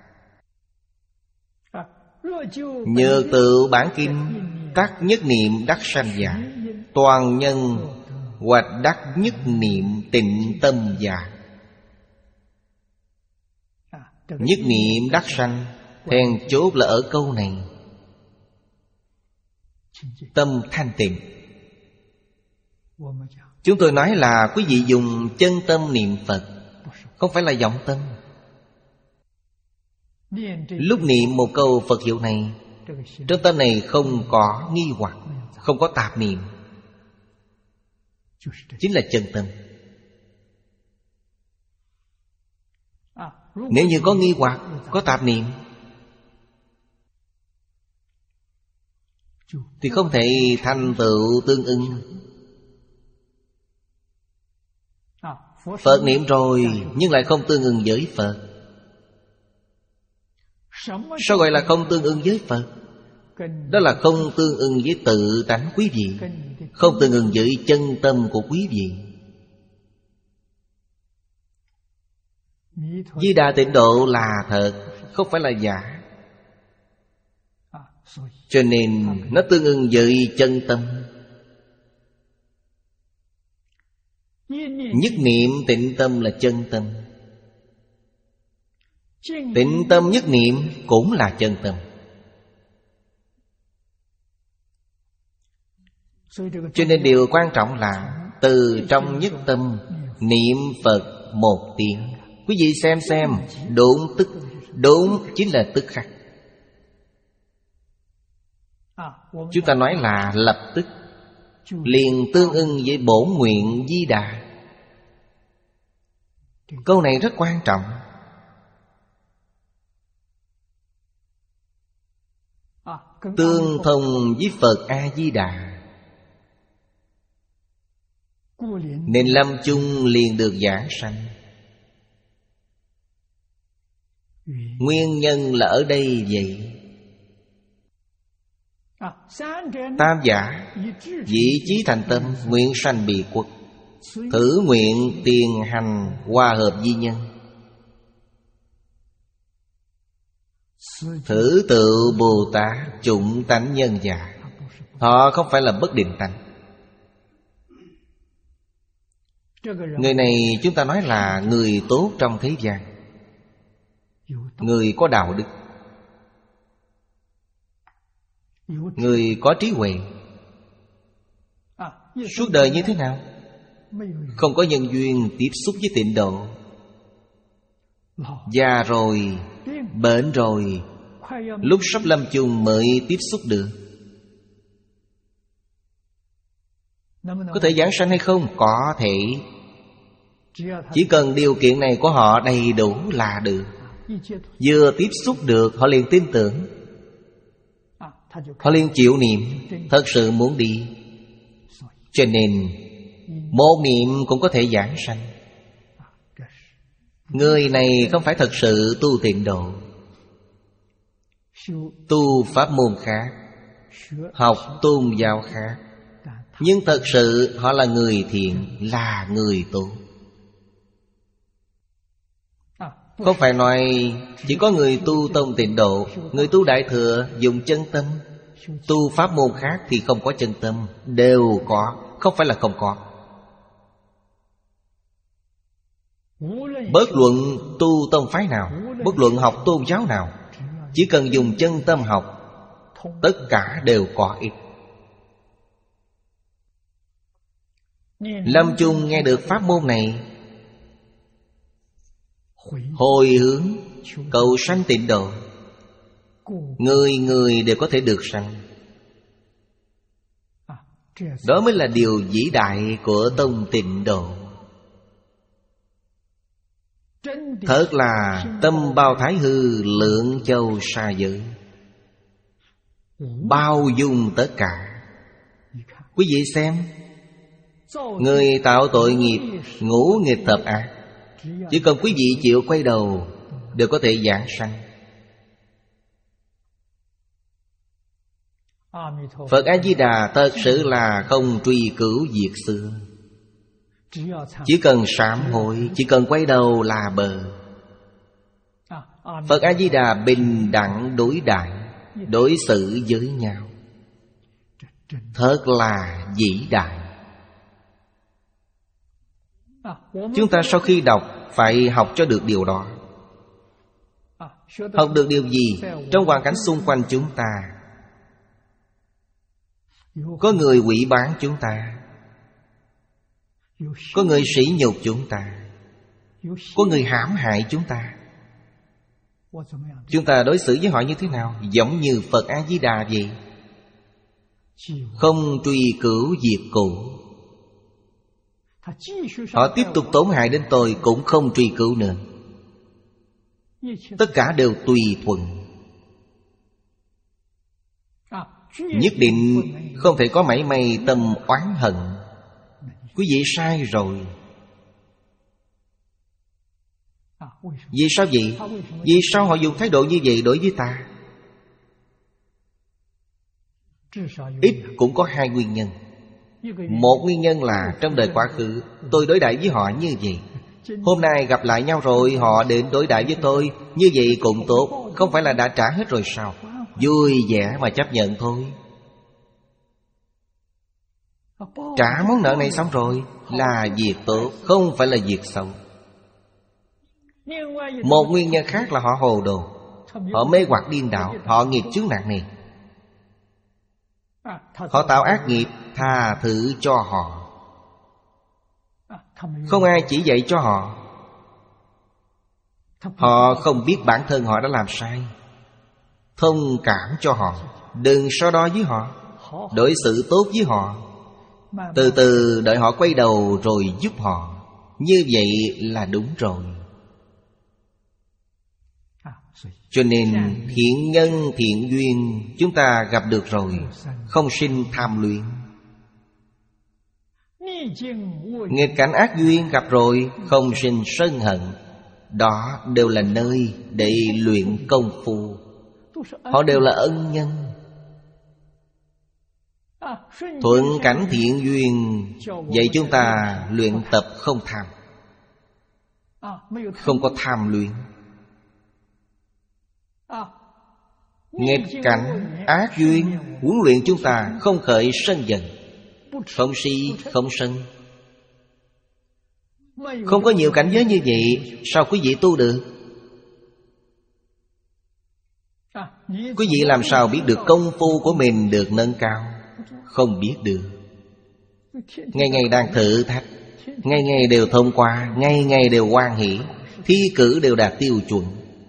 Nhờ tự bản kinh tắc nhất niệm đắc sanh giả, toàn nhân hoạch đắc nhất niệm tịnh tâm giả. Nhất niệm đắc sanh, then chốt là ở câu này. Tâm thanh tịnh. Chúng tôi nói là quý vị dùng chân tâm niệm Phật, không phải là vọng tâm. Lúc niệm một câu Phật hiệu này, trong tâm này không có nghi hoặc, không có tạp niệm, chính là chân tâm. Nếu như có nghi hoặc, có tạp niệm thì không thể thành tựu tương ưng. Phật niệm rồi nhưng lại không tương ưng với Phật. Sao gọi là không tương ưng với Phật? Đó là không tương ưng với tự tánh quý vị, không tương ưng với chân tâm của quý vị. Di Đà Tịnh Độ là thật, không phải là giả. Cho nên nó tương ưng với chân tâm. Nhất niệm tịnh tâm là chân tâm. Tịnh tâm nhất niệm cũng là chân tâm. Cho nên điều quan trọng là từ trong nhất tâm niệm Phật một tiếng. Quý vị xem xem, đúng tức, đúng chính là tức khắc. Chúng ta nói là lập tức, liền tương ưng với bổn nguyện Di Đà. Câu này rất quan trọng. Tương thông với Phật A-di-đà, nên lâm chung liền được giảng sanh. Nguyên nhân là ở đây vậy. Tam giả vị chí thành tâm, nguyện sanh biệt quốc, thử nguyện tiền hành hòa hợp vi nhân. Thử tự Bồ Tát chủng tánh nhân giả. Họ không phải là bất định tánh. Người này chúng ta nói là người tốt trong thế gian, người có đạo đức, người có trí huệ. Suốt đời như thế nào? Không có nhân duyên tiếp xúc với tịnh độ. Già rồi, bệnh rồi, lúc sắp lâm chung mới tiếp xúc được. Có thể giảng sanh hay không? Có thể. Chỉ cần điều kiện này của họ đầy đủ là được. Vừa tiếp xúc được, họ liền tin tưởng, họ liền chịu niệm, thật sự muốn đi. Cho. Cho nên một niệm cũng có thể giảng sanh. Người này không phải thật sự tu tịnh độ, tu pháp môn khác, học tôn giáo khác, nhưng thật sự họ là người thiện, là người tốt. Không phải nói chỉ có người tu tông tịnh độ, người tu đại thừa dùng chân tâm, tu pháp môn khác thì không có chân tâm. Đều có, không phải là không có. Bất luận tu tông phái nào, bất luận học tôn giáo nào, chỉ cần dùng chân tâm học, tất cả đều có ích. Lâm chung nghe được pháp môn này, hồi hướng cầu sanh tịnh độ, người người đều có thể được sanh. Đó mới là điều vĩ đại của tông tịnh độ. Thật là tâm bao thái hư, lượng châu xa giới, bao dung tất cả. Quý vị xem, người tạo tội nghiệp ngũ nghịch thập ác, chỉ cần quý vị chịu quay đầu, đều có thể giảng sanh. Phật A-di-đà thật sự là không truy cứu việc xưa. Chỉ cần sám hối, chỉ cần quay đầu là bờ. Phật A-di-đà bình đẳng đối đãi, đối xử với nhau, thật là vĩ đại. Chúng ta sau khi đọc phải học cho được điều đó. Học được điều gì? Trong hoàn cảnh xung quanh chúng ta có người hủy bán chúng ta, có người sỉ nhục chúng ta, có người hãm hại chúng ta. Chúng ta đối xử với họ như thế nào? Giống như Phật A-di-đà vậy, không truy cứu việc cũ. Họ tiếp tục tổn hại đến tôi cũng không truy cứu nữa. Tất cả đều tùy thuận. Nhất định không thể có mảy may tâm oán hận. Quý vị sai rồi. Vì sao vậy? Vì sao họ dùng thái độ như vậy đối với ta? Ít cũng có hai nguyên nhân. Một nguyên nhân là trong đời quá khứ tôi đối đãi với họ như vậy, hôm nay gặp lại nhau rồi họ đến đối đãi với tôi như vậy cũng tốt. Không phải là đã trả hết rồi sao? Vui vẻ mà chấp nhận thôi. Trả món nợ này xong rồi là việc tốt, không phải là việc xấu. Một nguyên nhân khác là họ hồ đồ, họ mê hoặc điên đảo, họ nghiệp chướng nặng nề. Họ tạo ác nghiệp, tha thứ cho họ. Không ai chỉ dạy cho họ. Họ không biết bản thân họ đã làm sai. Thông cảm cho họ, đừng so đo với họ, đối xử tốt với họ. Từ từ đợi họ quay đầu rồi giúp họ. Như vậy là đúng rồi. Cho nên thiện nhân thiện duyên chúng ta gặp được rồi, không sinh tham luyện. Nghịch cảnh ác duyên gặp rồi, không sinh sân hận. Đó đều là nơi để luyện công phu. Họ đều là ân nhân. Thuận cảnh thiện duyên dạy chúng ta luyện tập không tham, không có tham luyện. Nghịch cảnh ác duyên huấn luyện chúng ta không khởi sân giận, không si không sân. Không có nhiều cảnh giới như vậy, sao quý vị tu được? Quý vị làm sao biết được công phu của mình được nâng cao? Không biết được. Ngày ngày đang thử thách, ngày ngày đều thông qua, ngày ngày đều hoan hỷ, thi cử đều đạt tiêu chuẩn.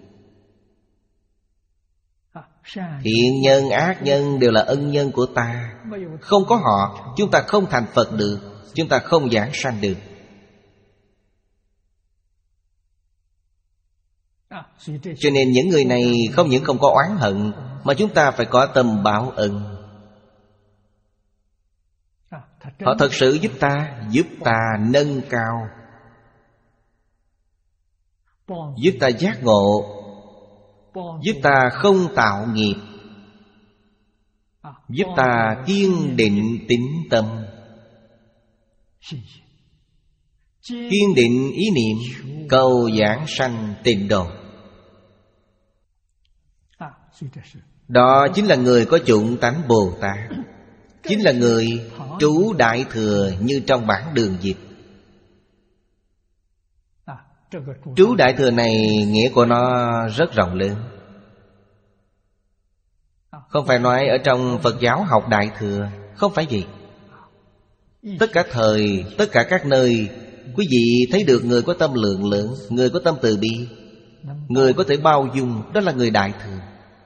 Thiện nhân ác nhân đều là ân nhân của ta. Không có họ chúng ta không thành Phật được, chúng ta không giảng sanh được. Cho nên những người này không những không có oán hận, mà chúng ta phải có tâm báo ân. Họ thật sự giúp ta, giúp ta nâng cao. giúp ta giác ngộ, giúp ta không tạo nghiệp, giúp ta kiên định tín tâm. Kiên định ý niệm cầu giảng sanh tịnh độ. Đó chính là người có chủng tánh Bồ Tát, chính là người trú Đại Thừa như trong bản đường dịch. Trú Đại Thừa này nghĩa của nó rất rộng lớn. Không phải nói ở trong Phật giáo học Đại Thừa, không phải vậy. Tất cả thời, tất cả các nơi, quý vị thấy được người có tâm lượng lớn, người có tâm từ bi, người có thể bao dung, đó là người Đại Thừa.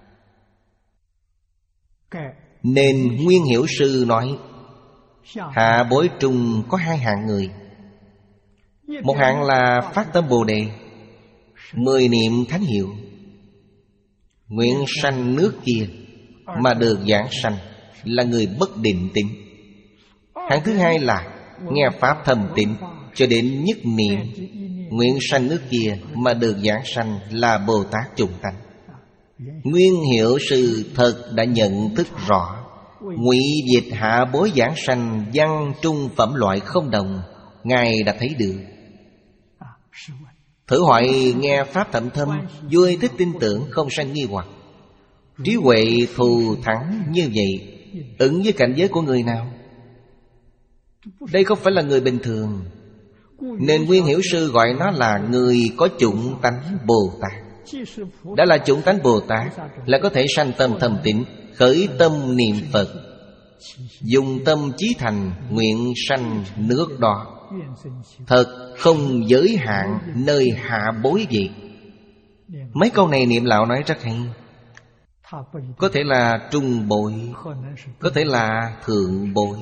Nên Nguyên Hiểu Sư nói, hạ bối trung có hai hạng người. Một hạng là phát tâm Bồ Đề, mười niệm thánh hiệu, nguyện sanh nước kia mà được giảng sanh, là người bất định tĩnh. Hạng thứ hai là nghe pháp thầm tịnh cho đến nhất niệm, nguyện sanh nước kia mà được giảng sanh, là Bồ Tát chủng tánh. Nguyên Hiểu Sư thật đã nhận thức rõ, ngụy dịch hạ bối giảng sanh, văn trung phẩm loại không đồng, Ngài đã thấy được. Thử hỏi nghe pháp thậm thâm, vui thích tin tưởng, không sanh nghi hoặc. Trí huệ thù thắng như vậy, ứng với cảnh giới của người nào? Đây không phải là người bình thường. Nên Nguyên Hiểu Sư gọi nó là người có chủng tánh Bồ Tát. Đã là chủng tánh Bồ Tát, là có thể sanh tâm thầm tĩnh, khởi tâm niệm Phật, dùng tâm chí thành, nguyện sanh nước đó. Thật không giới hạn nơi hạ bối vậy. Mấy câu này niệm lão nói rất hay. Có thể là trung bối, có thể là thượng bối.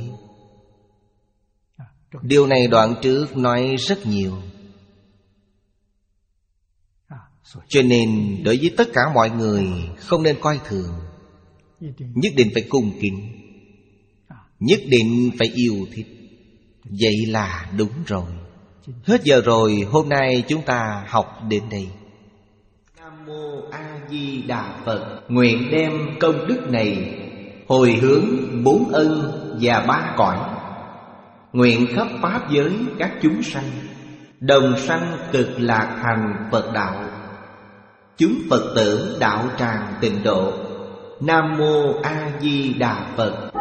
Điều này đoạn trước nói rất nhiều. Cho nên đối với tất cả mọi người không nên coi thường, nhất định phải cung kính, nhất định phải yêu thích. Vậy là đúng rồi. Hết giờ rồi, hôm nay chúng ta học đến đây. Nam Mô A Di Đà Phật. Nguyện đem công đức này hồi hướng bốn ân và ba cõi, nguyện khắp pháp giới các chúng sanh đồng sanh cực lạc thành Phật đạo, chúng Phật tử đạo tràng tịnh độ. Nam Mô A Di Đà Phật.